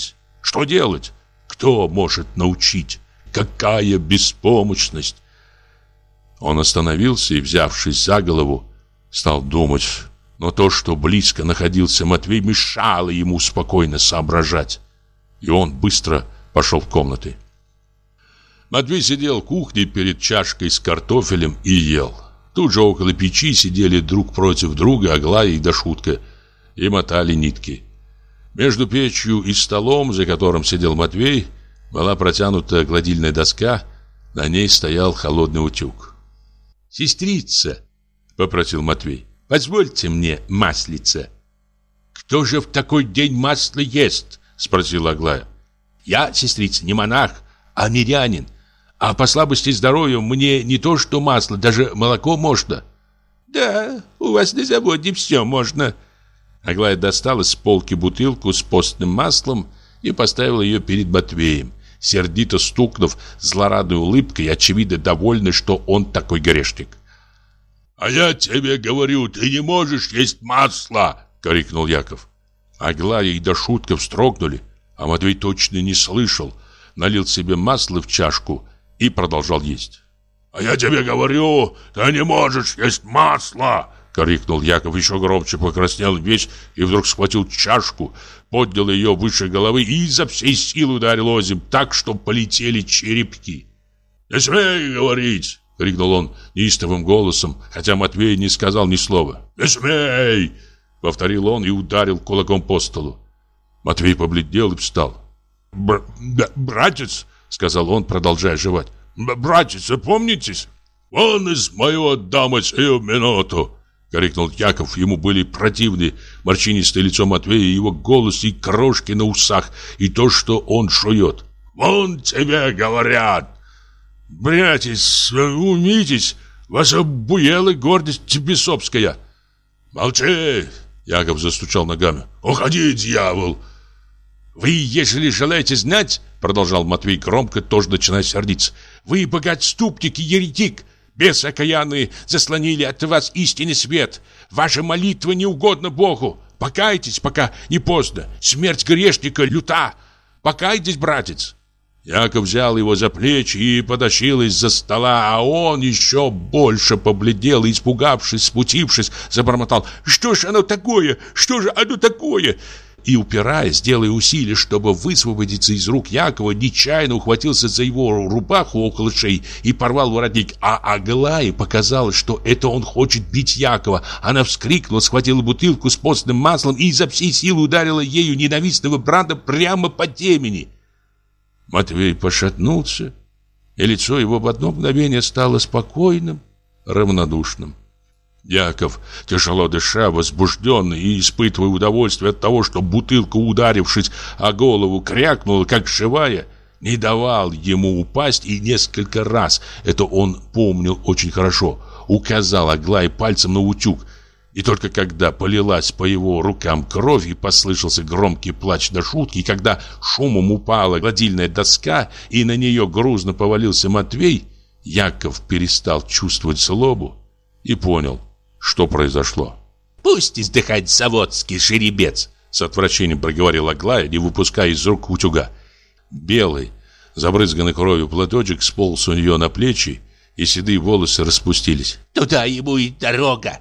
Что делать? Кто может научить? Какая беспомощность!» Он остановился и, взявшись за голову, стал думать. Но то, что близко находился Матвей, мешало ему спокойно соображать. И он быстро пошел в комнаты. Матвей сидел в кухне перед чашкой с картофелем и ел. Тут же около печи сидели друг против друга Аглая и Дашутка и мотали нитки. Между печью и столом, за которым сидел Матвей, была протянута гладильная доска, на ней стоял холодный утюг. «Сестрица», — попросил Матвей, — «позвольте мне маслица». «Кто же в такой день масло ест?» — спросила Аглая. «Я, сестрица, не монах, а мирянин. А по слабости здоровья мне не то что масло, даже молоко можно». «Да, у вас на заводе все можно». Аглая достала с полки бутылку с постным маслом и поставила ее перед Матвеем, сердито стукнув злорадной улыбкой, очевидно довольной, что он такой грешник. «А я тебе говорю, ты не можешь есть масло!» — крикнул Яков. Аглая и Дашутка вздрогнули, а Матвей точно не слышал, налил себе масло в чашку и продолжал есть. «А я тебе говорю, ты не можешь есть масло!» — крикнул Яков, еще громче покраснел весь и вдруг схватил чашку, поднял ее выше головы и изо всей силы ударил озимь так, что полетели черепки. «Не смей говорить!» — крикнул он неистовым голосом, хотя Матвей не сказал ни слова. «Не смей!» — повторил он и ударил кулаком по столу. Матвей побледнел и встал. «Братец!» — сказал он, продолжая жевать. «Братец, помнитесь? Вон из моего дома сию минуту!» — крикнул Яков. Ему были противны морщинистое лицо Матвея, его голос и крошки на усах, и то, что он шует. «Вон тебе говорят!» «Братец, умитесь, ваша буела гордость бесовская!» «Молчи!» — Яков застучал ногами. «Уходи, дьявол!» «Вы, ежели желаете знать, — продолжал Матвей громко, тоже начиная сердиться, — вы, богатступник и еретик, бесы окаянные заслонили от вас истинный свет. Ваша молитва не угодна Богу. Покайтесь, пока не поздно. Смерть грешника люта. Покайтесь, братец!» Яков взял его за плечи и потащил из-за стола, а он еще больше побледнел и, испугавшись, смутившись, забормотал: «Что же оно такое? Что же оно такое?» И, упираясь, делая усилия, чтобы высвободиться из рук Якова, нечаянно ухватился за его рубаху около шеи и порвал воротник. А Аглае показалось, что это он хочет бить Якова. Она вскрикнула, схватила бутылку с постным маслом и изо всей силы ударила ею ненавистного брата прямо по темени. Матвей пошатнулся, и лицо его в одно мгновение стало спокойным, равнодушным. Яков, тяжело дыша, возбужденный и испытывая удовольствие от того, что бутылка, ударившись о голову, крякнула, как живая, не давал ему упасть и несколько раз, это он помнил очень хорошо, указал Аглае пальцем на утюг. И только когда полилась по его рукам кровь и послышался громкий плач Дашутки, и когда шумом упала гладильная доска и на нее грузно повалился Матвей, Яков перестал чувствовать злобу и понял, что произошло. «Пусть издыхает заводский жеребец!» — с отвращением проговорила Аглая, не выпуская из рук утюга. Белый, забрызганный кровью платочек сполз у нее на плечи, и седые волосы распустились. «Туда ему и дорога!»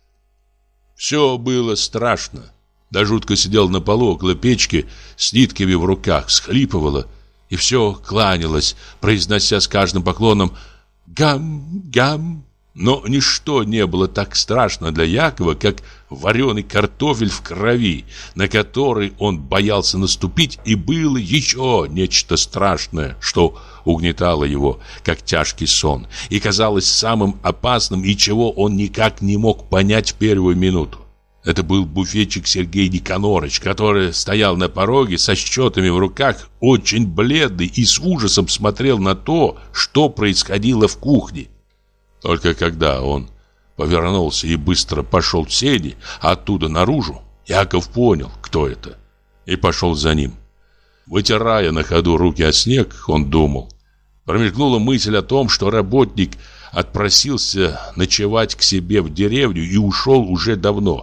Все было страшно. Дашутка сидела на полу около печки с нитками в руках, всхлипывала и все кланялась, произнося с каждым поклоном «Гам, гам». Но ничто не было так страшно для Якова, как вареный картофель в крови, на который он боялся наступить, и было еще нечто страшное, что угнетало его, как тяжкий сон, и казалось самым опасным, и чего он никак не мог понять в первую минуту. Это был буфетчик Сергей Никонорович, который стоял на пороге со счетами в руках, очень бледный и с ужасом смотрел на то, что происходило в кухне. Только когда он повернулся и быстро пошел в сени, а оттуда наружу, Яков понял, кто это, и пошел за ним. Вытирая на ходу руки о снег, он думал. Промелькнула мысль о том, что работник отпросился ночевать к себе в деревню и ушел уже давно.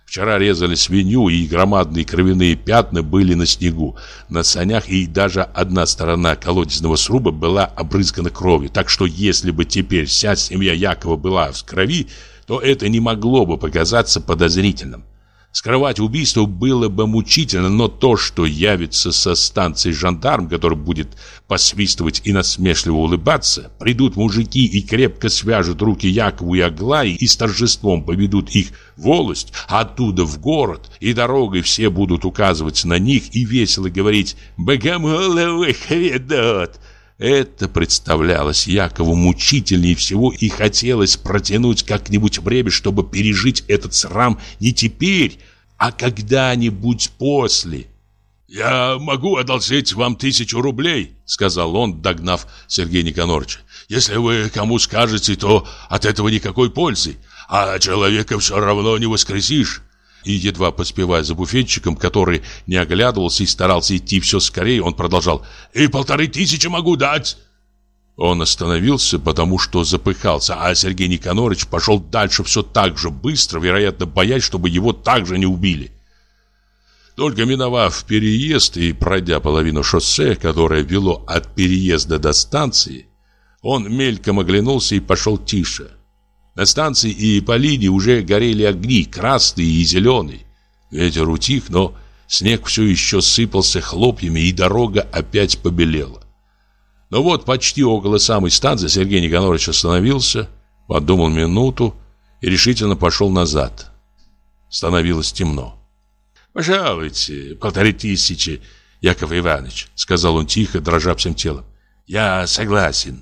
Вчера резали свинью, и громадные кровяные пятна были на снегу, на санях, и даже одна сторона колодезного сруба была обрызгана кровью. Так что если бы теперь вся семья Якова была в крови, то это не могло бы показаться подозрительным. Скрывать убийство было бы мучительно, но то, что явится со станции жандарм, который будет посвистывать и насмешливо улыбаться, придут мужики и крепко свяжут руки Якову и Аглае и с торжеством поведут их в волость, а оттуда в город, и дорогой все будут указывать на них и весело говорить «Богомоловых ведут». Это представлялось Якову мучительнее всего, и хотелось протянуть как-нибудь время, чтобы пережить этот срам не теперь, а когда-нибудь после. «Я могу одолжить вам 1000 рублей», — сказал он, догнав Сергея Никоноровича. «Если вы кому скажете, то от этого никакой пользы, а человека все равно не воскресишь». И едва поспевая за буфетчиком, который не оглядывался и старался идти все скорее, он продолжал: «И 1500 могу дать». Он остановился, потому что запыхался, а Сергей Никонорович пошел дальше все так же быстро, вероятно, боясь, чтобы его также не убили. Только миновав переезд и пройдя половину шоссе, которое вело от переезда до станции, он мельком оглянулся и пошел тише. На станции и по линии уже горели огни, красные и зеленые. Ветер утих, но снег все еще сыпался хлопьями, и дорога опять побелела. Но вот почти около самой станции Сергей Никонорович остановился, подумал минуту и решительно пошел назад. Становилось темно. «Пожалуйте, 1500, Яков Иванович», — сказал он тихо, дрожа всем телом. «Я согласен».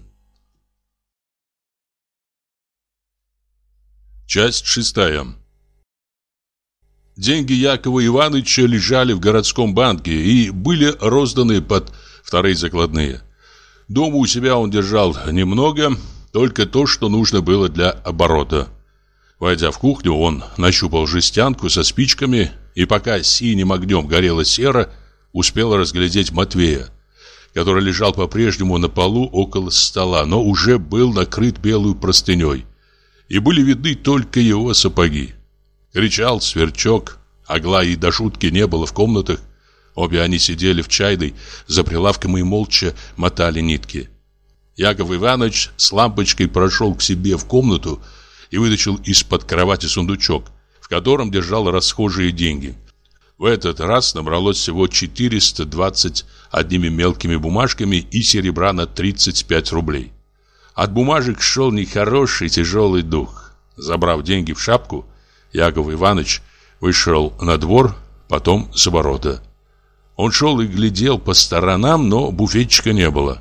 Часть 6. Деньги Якова Ивановича лежали в городском банке и были розданы под вторые закладные. Дома у себя он держал немного, только то, что нужно было для оборота. Войдя в кухню, он нащупал жестянку со спичками, и пока синим огнем горела сера, успел разглядеть Матвея, который лежал по-прежнему на полу около стола, но уже был накрыт белую простыней, и были видны только его сапоги. Кричал Сверчок, Аглаи и до шутки не было в комнатах. Обе они сидели в чайной за прилавком и молча мотали нитки. Яков Иванович с лампочкой прошел к себе в комнату и вытащил из-под кровати сундучок, в котором держал расхожие деньги. В этот раз набралось всего 420 одними мелкими бумажками и серебра на 35 рублей. От бумажек шел нехороший тяжелый дух. Забрав деньги в шапку, Яков Иванович вышел на двор, потом за ворота. Он шел и глядел по сторонам, но буфетчика не было.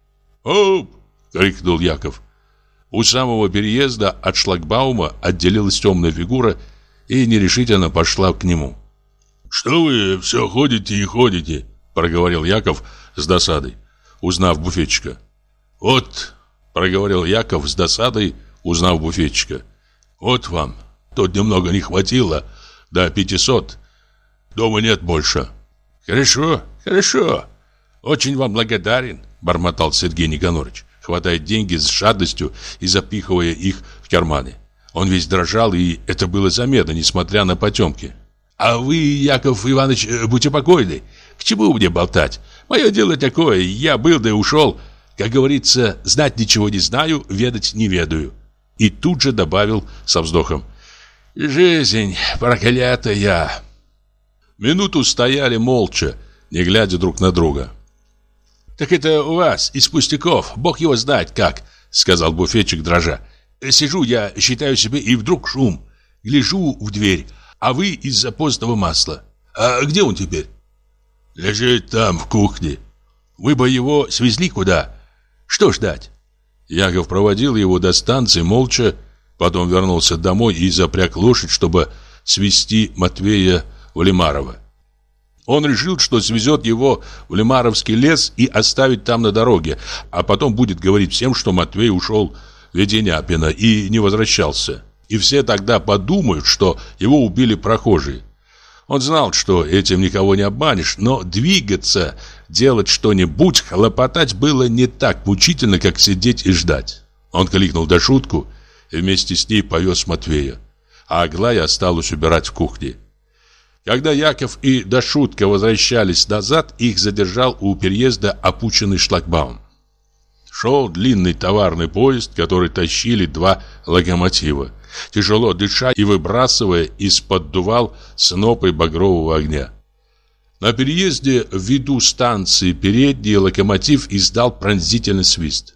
«Оп!» — крикнул Яков. У самого переезда от шлагбаума отделилась темная фигура и нерешительно пошла к нему. «Что вы все ходите и ходите?» — проговорил Яков с досадой, узнав буфетчика. «Вот», — проговорил Яков с досадой, узнав буфетчика, «вот вам, тут немного не хватило, до 500, дома нет больше». «Хорошо, хорошо, очень вам благодарен», — бормотал Сергей Никонорович, хватая деньги с жадностью и запихивая их в карманы. Он весь дрожал, и это было заметно, несмотря на потемки. «А вы, Яков Иванович, будьте покойны. К чему мне болтать? Мое дело такое, я был да и ушел. Как говорится, знать ничего не знаю, ведать не ведаю». И тут же добавил со вздохом: «Жизнь проклятая». Минуту стояли молча, не глядя друг на друга. «Так это у вас из пустяков, бог его знает как», — сказал буфетчик дрожа. «Сижу я, считаю себе, и вдруг шум. Гляжу в дверь, а вы из-за постного масла. А где он теперь?» «Лежит там, в кухне». «Вы бы его свезли куда? Что ждать?» Яков проводил его до станции молча, потом вернулся домой и запряг лошадь, чтобы свезти Матвея в Лимарово. Он решил, что свезет его в Лимаровский лес и оставит там на дороге, а потом будет говорить всем, что Матвей ушел в Веденяпино и не возвращался. И все тогда подумают, что его убили прохожие. Он знал, что этим никого не обманешь, но двигаться, делать что-нибудь, хлопотать было не так мучительно, как сидеть и ждать. Он кликнул Дашутку и вместе с ней повез Матвея. а Аглая осталась убирать в кухне. Когда Яков и Дашутка возвращались назад, их задержал у переезда опущенный шлагбаум. Шел длинный товарный поезд, который тащили 2 локомотива, тяжело дыша и выбрасывая из-под дувал снопы багрового огня. На переезде в виду станции передний локомотив издал пронзительный свист.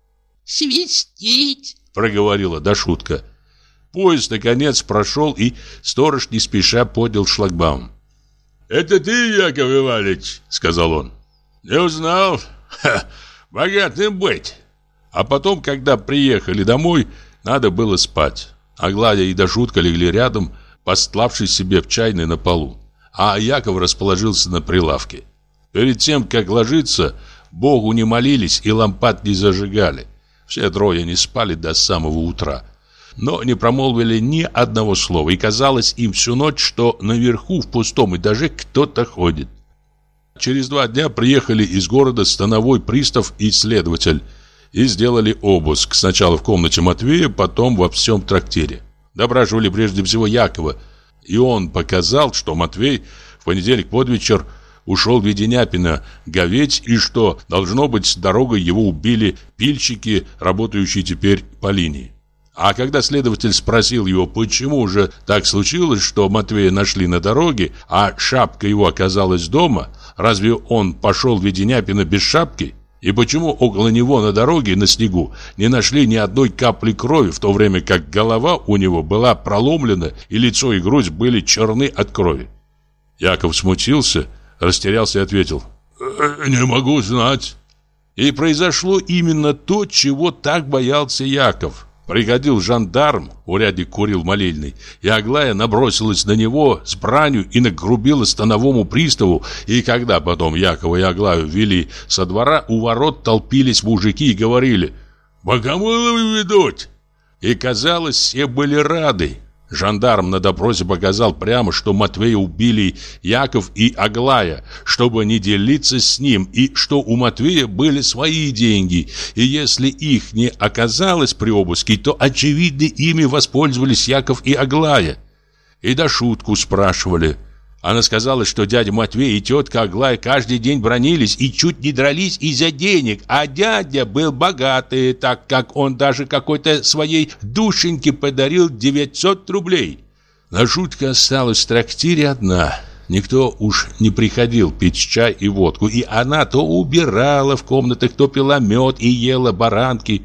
«Свистит!» — проговорила Дашутка. Поезд, наконец, прошел, и сторож не спеша поднял шлагбаум. «Это ты, Яков Иванович?» — сказал он. «Не узнал? Ха, богатым быть!» А потом, когда приехали домой, надо было спать. Аглая и Дашутка легли рядом, постлавшись себе в чайной на полу, а Яков расположился на прилавке. Перед тем, как ложиться, Богу не молились и лампад не зажигали. Все трое не спали до самого утра, но не промолвили ни одного слова, и казалось им всю ночь, что наверху в пустом этаже кто-то ходит. Через 2 дня приехали из города становой пристав и следователь и сделали обыск, сначала в комнате Матвея, потом во всем трактире. Допрашивали прежде всего Якова, и он показал, что Матвей в понедельник под вечер ушел в Веденяпино говедь, и что, должно быть, дорогой его убили пильщики, работающие теперь по линии. А когда следователь спросил его, почему же так случилось, что Матвея нашли на дороге, а шапка его оказалась дома, разве он пошел в Веденяпино без шапки? И почему около него на дороге, на снегу, не нашли ни одной капли крови, в то время как голова у него была проломлена и лицо и грудь были черны от крови? Яков смутился, растерялся и ответил: «Не могу знать». И произошло именно то, чего так боялся Яков. Приходил жандарм, урядник курил молельный, и Аглая набросилась на него с бранью и нагрубила становому приставу, и когда потом Якова и Аглаю вели со двора, у ворот толпились мужики и говорили: «Богомоловы ведут!» И, казалось, все были рады. Жандарм на допросе показал прямо, что Матвея убили Яков и Аглая, чтобы не делиться с ним, и что у Матвея были свои деньги, и если их не оказалось при обыске, то, очевидно, ими воспользовались Яков и Аглая. И Дашутку спрашивали. Она сказала, что дядя Матвей и тетка Аглая каждый день бранились и чуть не дрались из-за денег, а дядя был богатый, так как он даже какой-то своей душеньке подарил 900 рублей. Дашутка осталась в трактире одна. Никто уж не приходил пить чай и водку, и она то убирала в комнатах, то пила мед и ела баранки.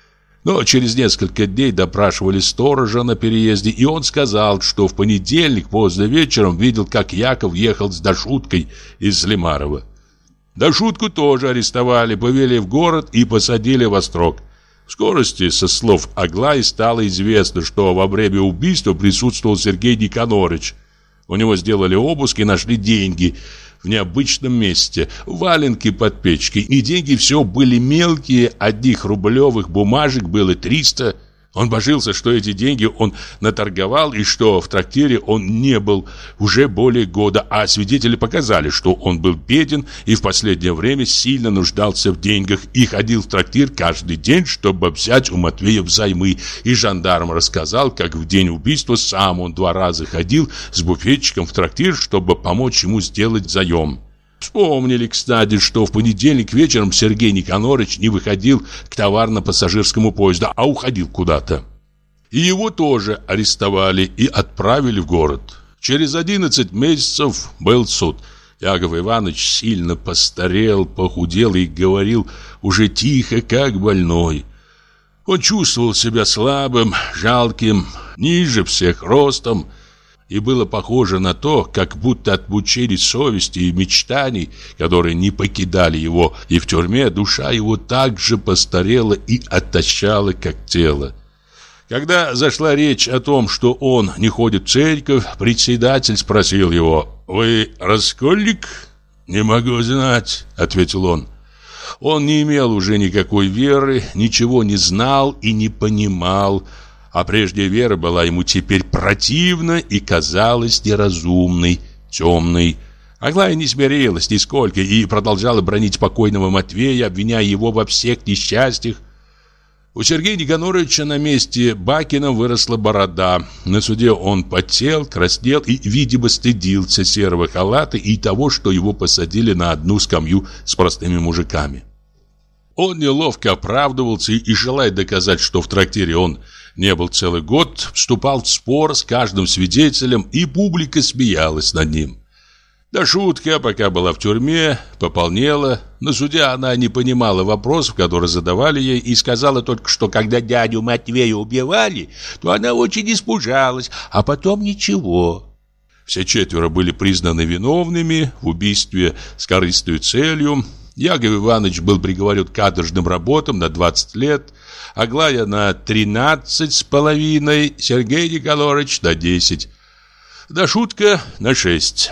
Но через несколько дней допрашивали сторожа на переезде, и он сказал, что в понедельник поздно вечером видел, как Яков ехал с Дашуткой из Лимарова. Дашутку тоже арестовали, повели в город и посадили во строк. В скорости, со слов Аглаи, стало известно, что во время убийства присутствовал Сергей Никонорович. У него сделали обыск и нашли деньги в необычном месте, валенки под печкой, и деньги все были мелкие, одних рублевых бумажек было 300. Он божился, что эти деньги он наторговал и что в трактире он не был уже более года, а свидетели показали, что он был беден и в последнее время сильно нуждался в деньгах и ходил в трактир каждый день, чтобы взять у Матвея взаймы. И жандарм рассказал, как в день убийства сам он 2 раза ходил с буфетчиком в трактир, чтобы помочь ему сделать заем. Вспомнили, кстати, что в понедельник вечером Сергей Никонорович не выходил к товарно-пассажирскому поезду, а уходил куда-то. И его тоже арестовали и отправили в город. Через 11 месяцев был суд. Яков Иванович сильно постарел, похудел и говорил уже тихо, как больной. Он чувствовал себя слабым, жалким, ниже всех ростом. И было похоже на то, как будто от мучений совести и мечтаний, которые не покидали его, и в тюрьме душа его так же постарела и отощала, как тело. Когда зашла речь о том, что он не ходит в церковь, председатель спросил его: «Вы раскольник?» «Не могу знать», — ответил он. Он не имел уже никакой веры, ничего не знал и не понимал, а прежняя вера была ему теперь противна и казалась неразумной, темной. Аглая не смирилась нисколько и продолжала бранить покойного Матвея, обвиняя его во всех несчастьях. У Сергея Никоноровича на месте Бакина выросла борода. На суде он потел, краснел и, видимо, стыдился серого халата и того, что его посадили на одну скамью с простыми мужиками. Он неловко оправдывался и, желая доказать, что в трактире он не был целый год, вступал в спор с каждым свидетелем, и публика смеялась над ним. Да шутка, пока была в тюрьме, пополнела. На суде она не понимала вопросов, которые задавали ей, и сказала только, что когда дядю Матвея убивали, то она очень испужалась, а потом ничего. Все четверо были признаны виновными в убийстве с корыстной целью. Яков Иванович был приговорен к каторжным работам на 20 лет, Аглая на 13,5, Сергей Никонорович на 10, да шутка на 6.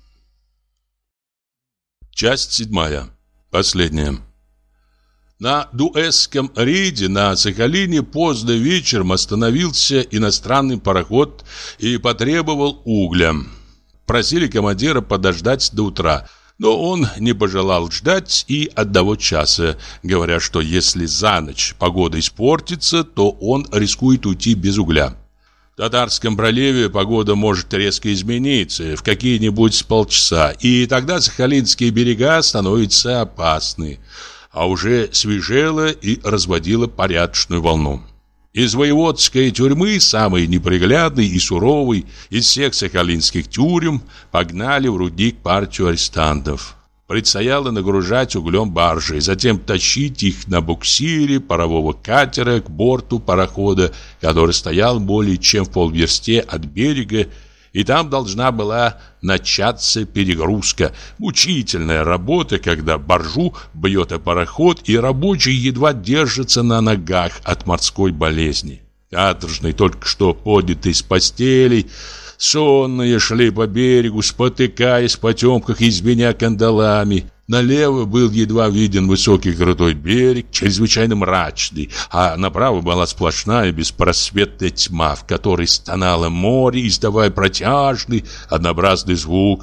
Часть 7. Последняя. На Дуэсском рейде на Сахалине поздно вечером остановился иностранный пароход и потребовал угля. Просили командира подождать до утра, но он не пожелал ждать и 1 часа, говоря, что если за ночь погода испортится, то он рискует уйти без угля. В Татарском проливе погода может резко измениться в какие-нибудь полчаса, и тогда сахалинские берега становятся опасны, а уже свежело и разводило порядочную волну. Из воеводской тюрьмы, самой неприглядной и суровой из всех сахалинских тюрем, погнали в рудник партию арестантов. Предстояло нагружать углем баржи, затем тащить их на буксире парового катера к борту парохода, который стоял более чем в полверсте от берега, и там должна была начаться перегрузка. Мучительная работа, когда баржу бьет о пароход, и рабочие едва держатся на ногах от морской болезни. Каторжные, только что поднятые с постелей, сонные шли по берегу, спотыкаясь в потемках и звеня кандалами. Налево был едва виден высокий крутой берег, чрезвычайно мрачный, а направо была сплошная беспросветная тьма, в которой стонало море, издавая протяжный, однообразный звук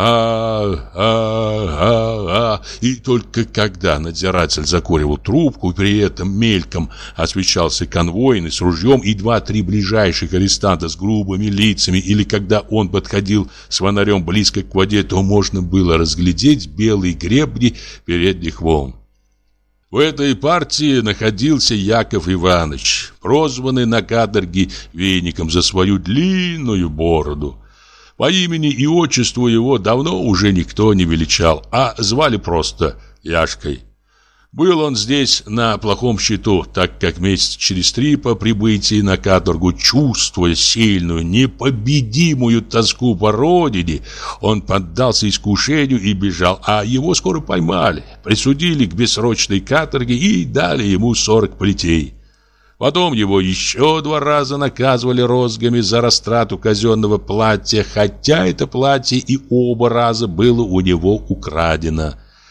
«а-а-а-а». И только когда надзиратель закуривал трубку, и при этом мельком освещался конвойный с ружьем и 2-3 ближайших арестанта с грубыми лицами, или когда он подходил с фонарем близко к воде, то можно было разглядеть белые гребни передних волн. В этой партии находился Яков Иванович, прозванный на каторге Веником за свою длинную бороду. По имени и отчеству его давно уже никто не величал, а звали просто Яшкой. Был он здесь на плохом счету, так как месяц через 3 по прибытии на каторгу, чувствуя сильную, непобедимую тоску по родине, он поддался искушению и бежал, а его скоро поймали, присудили к бессрочной каторге и дали ему 40 плетей. Потом его еще 2 раза наказывали розгами за растрату казенного платья, хотя это платье и оба раза было у него украдено.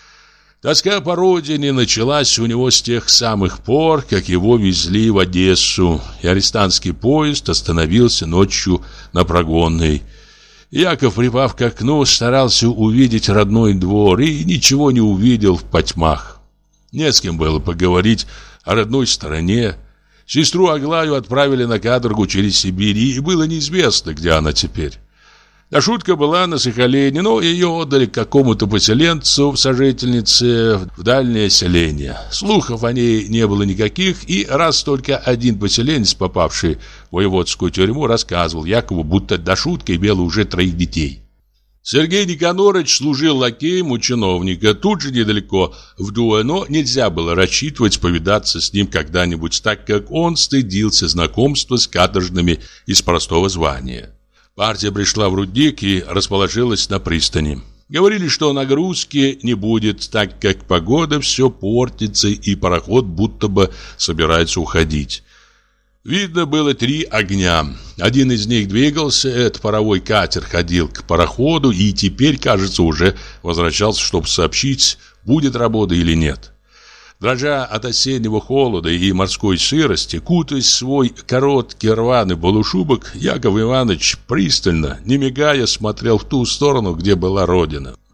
Тоска по родине началась у него с тех самых пор, как его везли в Одессу, и арестантский поезд остановился ночью на Прогонной. Яков, припав к окну, старался увидеть родной двор и ничего не увидел в потьмах. Не с кем было поговорить о родной стороне. Сестру Аглаю отправили на каторгу через Сибирь, и было неизвестно, где она теперь. Да шутка была на Сахалине, но ее отдали какому-то поселенцу в сожительнице в дальнее селение. Слухов о ней не было никаких, и раз только один поселенец, попавший в воеводскую тюрьму, рассказывал Якову, будто до шутки имела уже 3 детей. Сергей Никонорович служил лакеем у чиновника тут же недалеко в Дуэ, но нельзя было рассчитывать повидаться с ним когда-нибудь, так как он стыдился знакомства с каторжными из простого звания. Партия пришла в рудник и расположилась на пристани. Говорили, что нагрузки не будет, так как погода все портится и пароход будто бы собирается уходить. Видно было 3 огня. Один из них двигался, это паровой катер ходил к пароходу и теперь, кажется, уже возвращался, чтобы сообщить, будет работа или нет. Дрожа от осеннего холода и морской сырости, кутаясь в свой короткий рваный полушубок, Яков Иванович пристально, не мигая, смотрел в ту сторону, где была родина.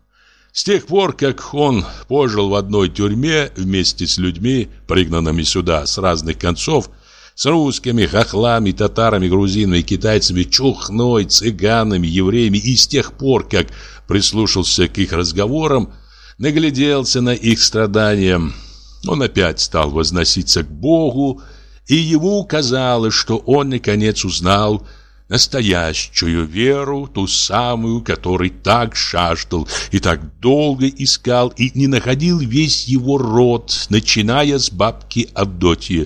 С тех пор, как он пожил в одной тюрьме вместе с людьми, пригнанными сюда с разных концов, с русскими, хохлами, татарами, грузинами, китайцами, чухной, цыганами, евреями, и с тех пор, как прислушался к их разговорам, нагляделся на их страдания, он опять стал возноситься к Богу, и ему казалось, что он наконец узнал настоящую веру, ту самую, которой так жаждал и так долго искал и не находил весь его род, начиная с бабки Авдотьи.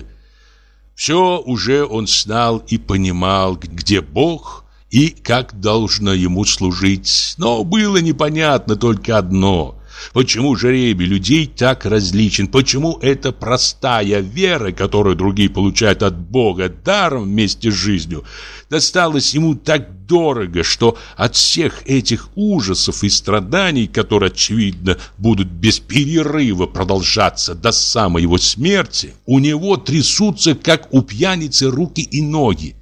Все уже он знал и понимал, где Бог и как должно ему служить, но было непонятно только одно: почему жребий людей так различен, почему эта простая вера, которую другие получают от Бога даром вместе с жизнью, досталась ему так дорого, что от всех этих ужасов и страданий, которые, очевидно, будут без перерыва продолжаться до самой его смерти, у него трясутся, как у пьяницы, руки и ноги.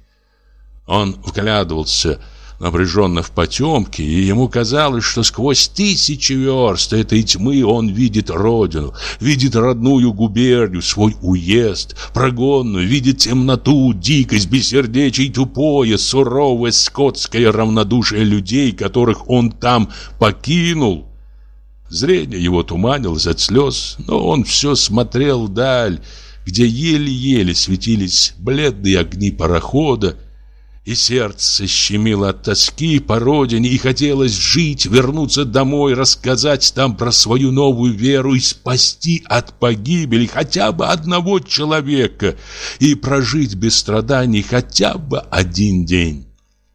Он вглядывался напряженно в потемки, и ему казалось, что сквозь тысячи верст этой тьмы он видит родину, видит родную губернию, свой уезд, прогонную, видит темноту, дикость, бессердечие, тупое, суровое, скотское равнодушие людей, которых он там покинул. Зрение его туманилось от слез, но он все смотрел вдаль, где еле-еле светились бледные огни парохода, и сердце щемило от тоски по родине, и хотелось жить, вернуться домой, рассказать там про свою новую веру и спасти от погибели хотя бы одного человека и прожить без страданий хотя бы один день.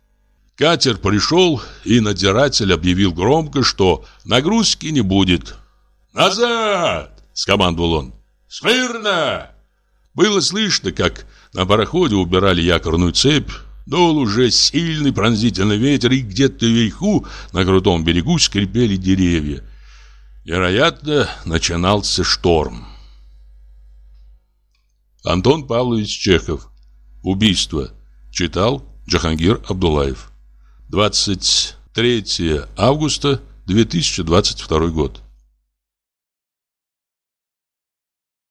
Катер пришел, и надзиратель объявил громко, что нагрузки не будет. «Назад!» — скомандовал он. «Смирно!» Было слышно, как на пароходе убирали якорную цепь. Дул уже сильный пронзительный ветер, и где-то вверху, на крутом берегу, скрипели деревья. Вероятно, начинался шторм. Антон Павлович Чехов. Убийство. Читал Джахангир Абдуллаев. 23 августа 2022 год.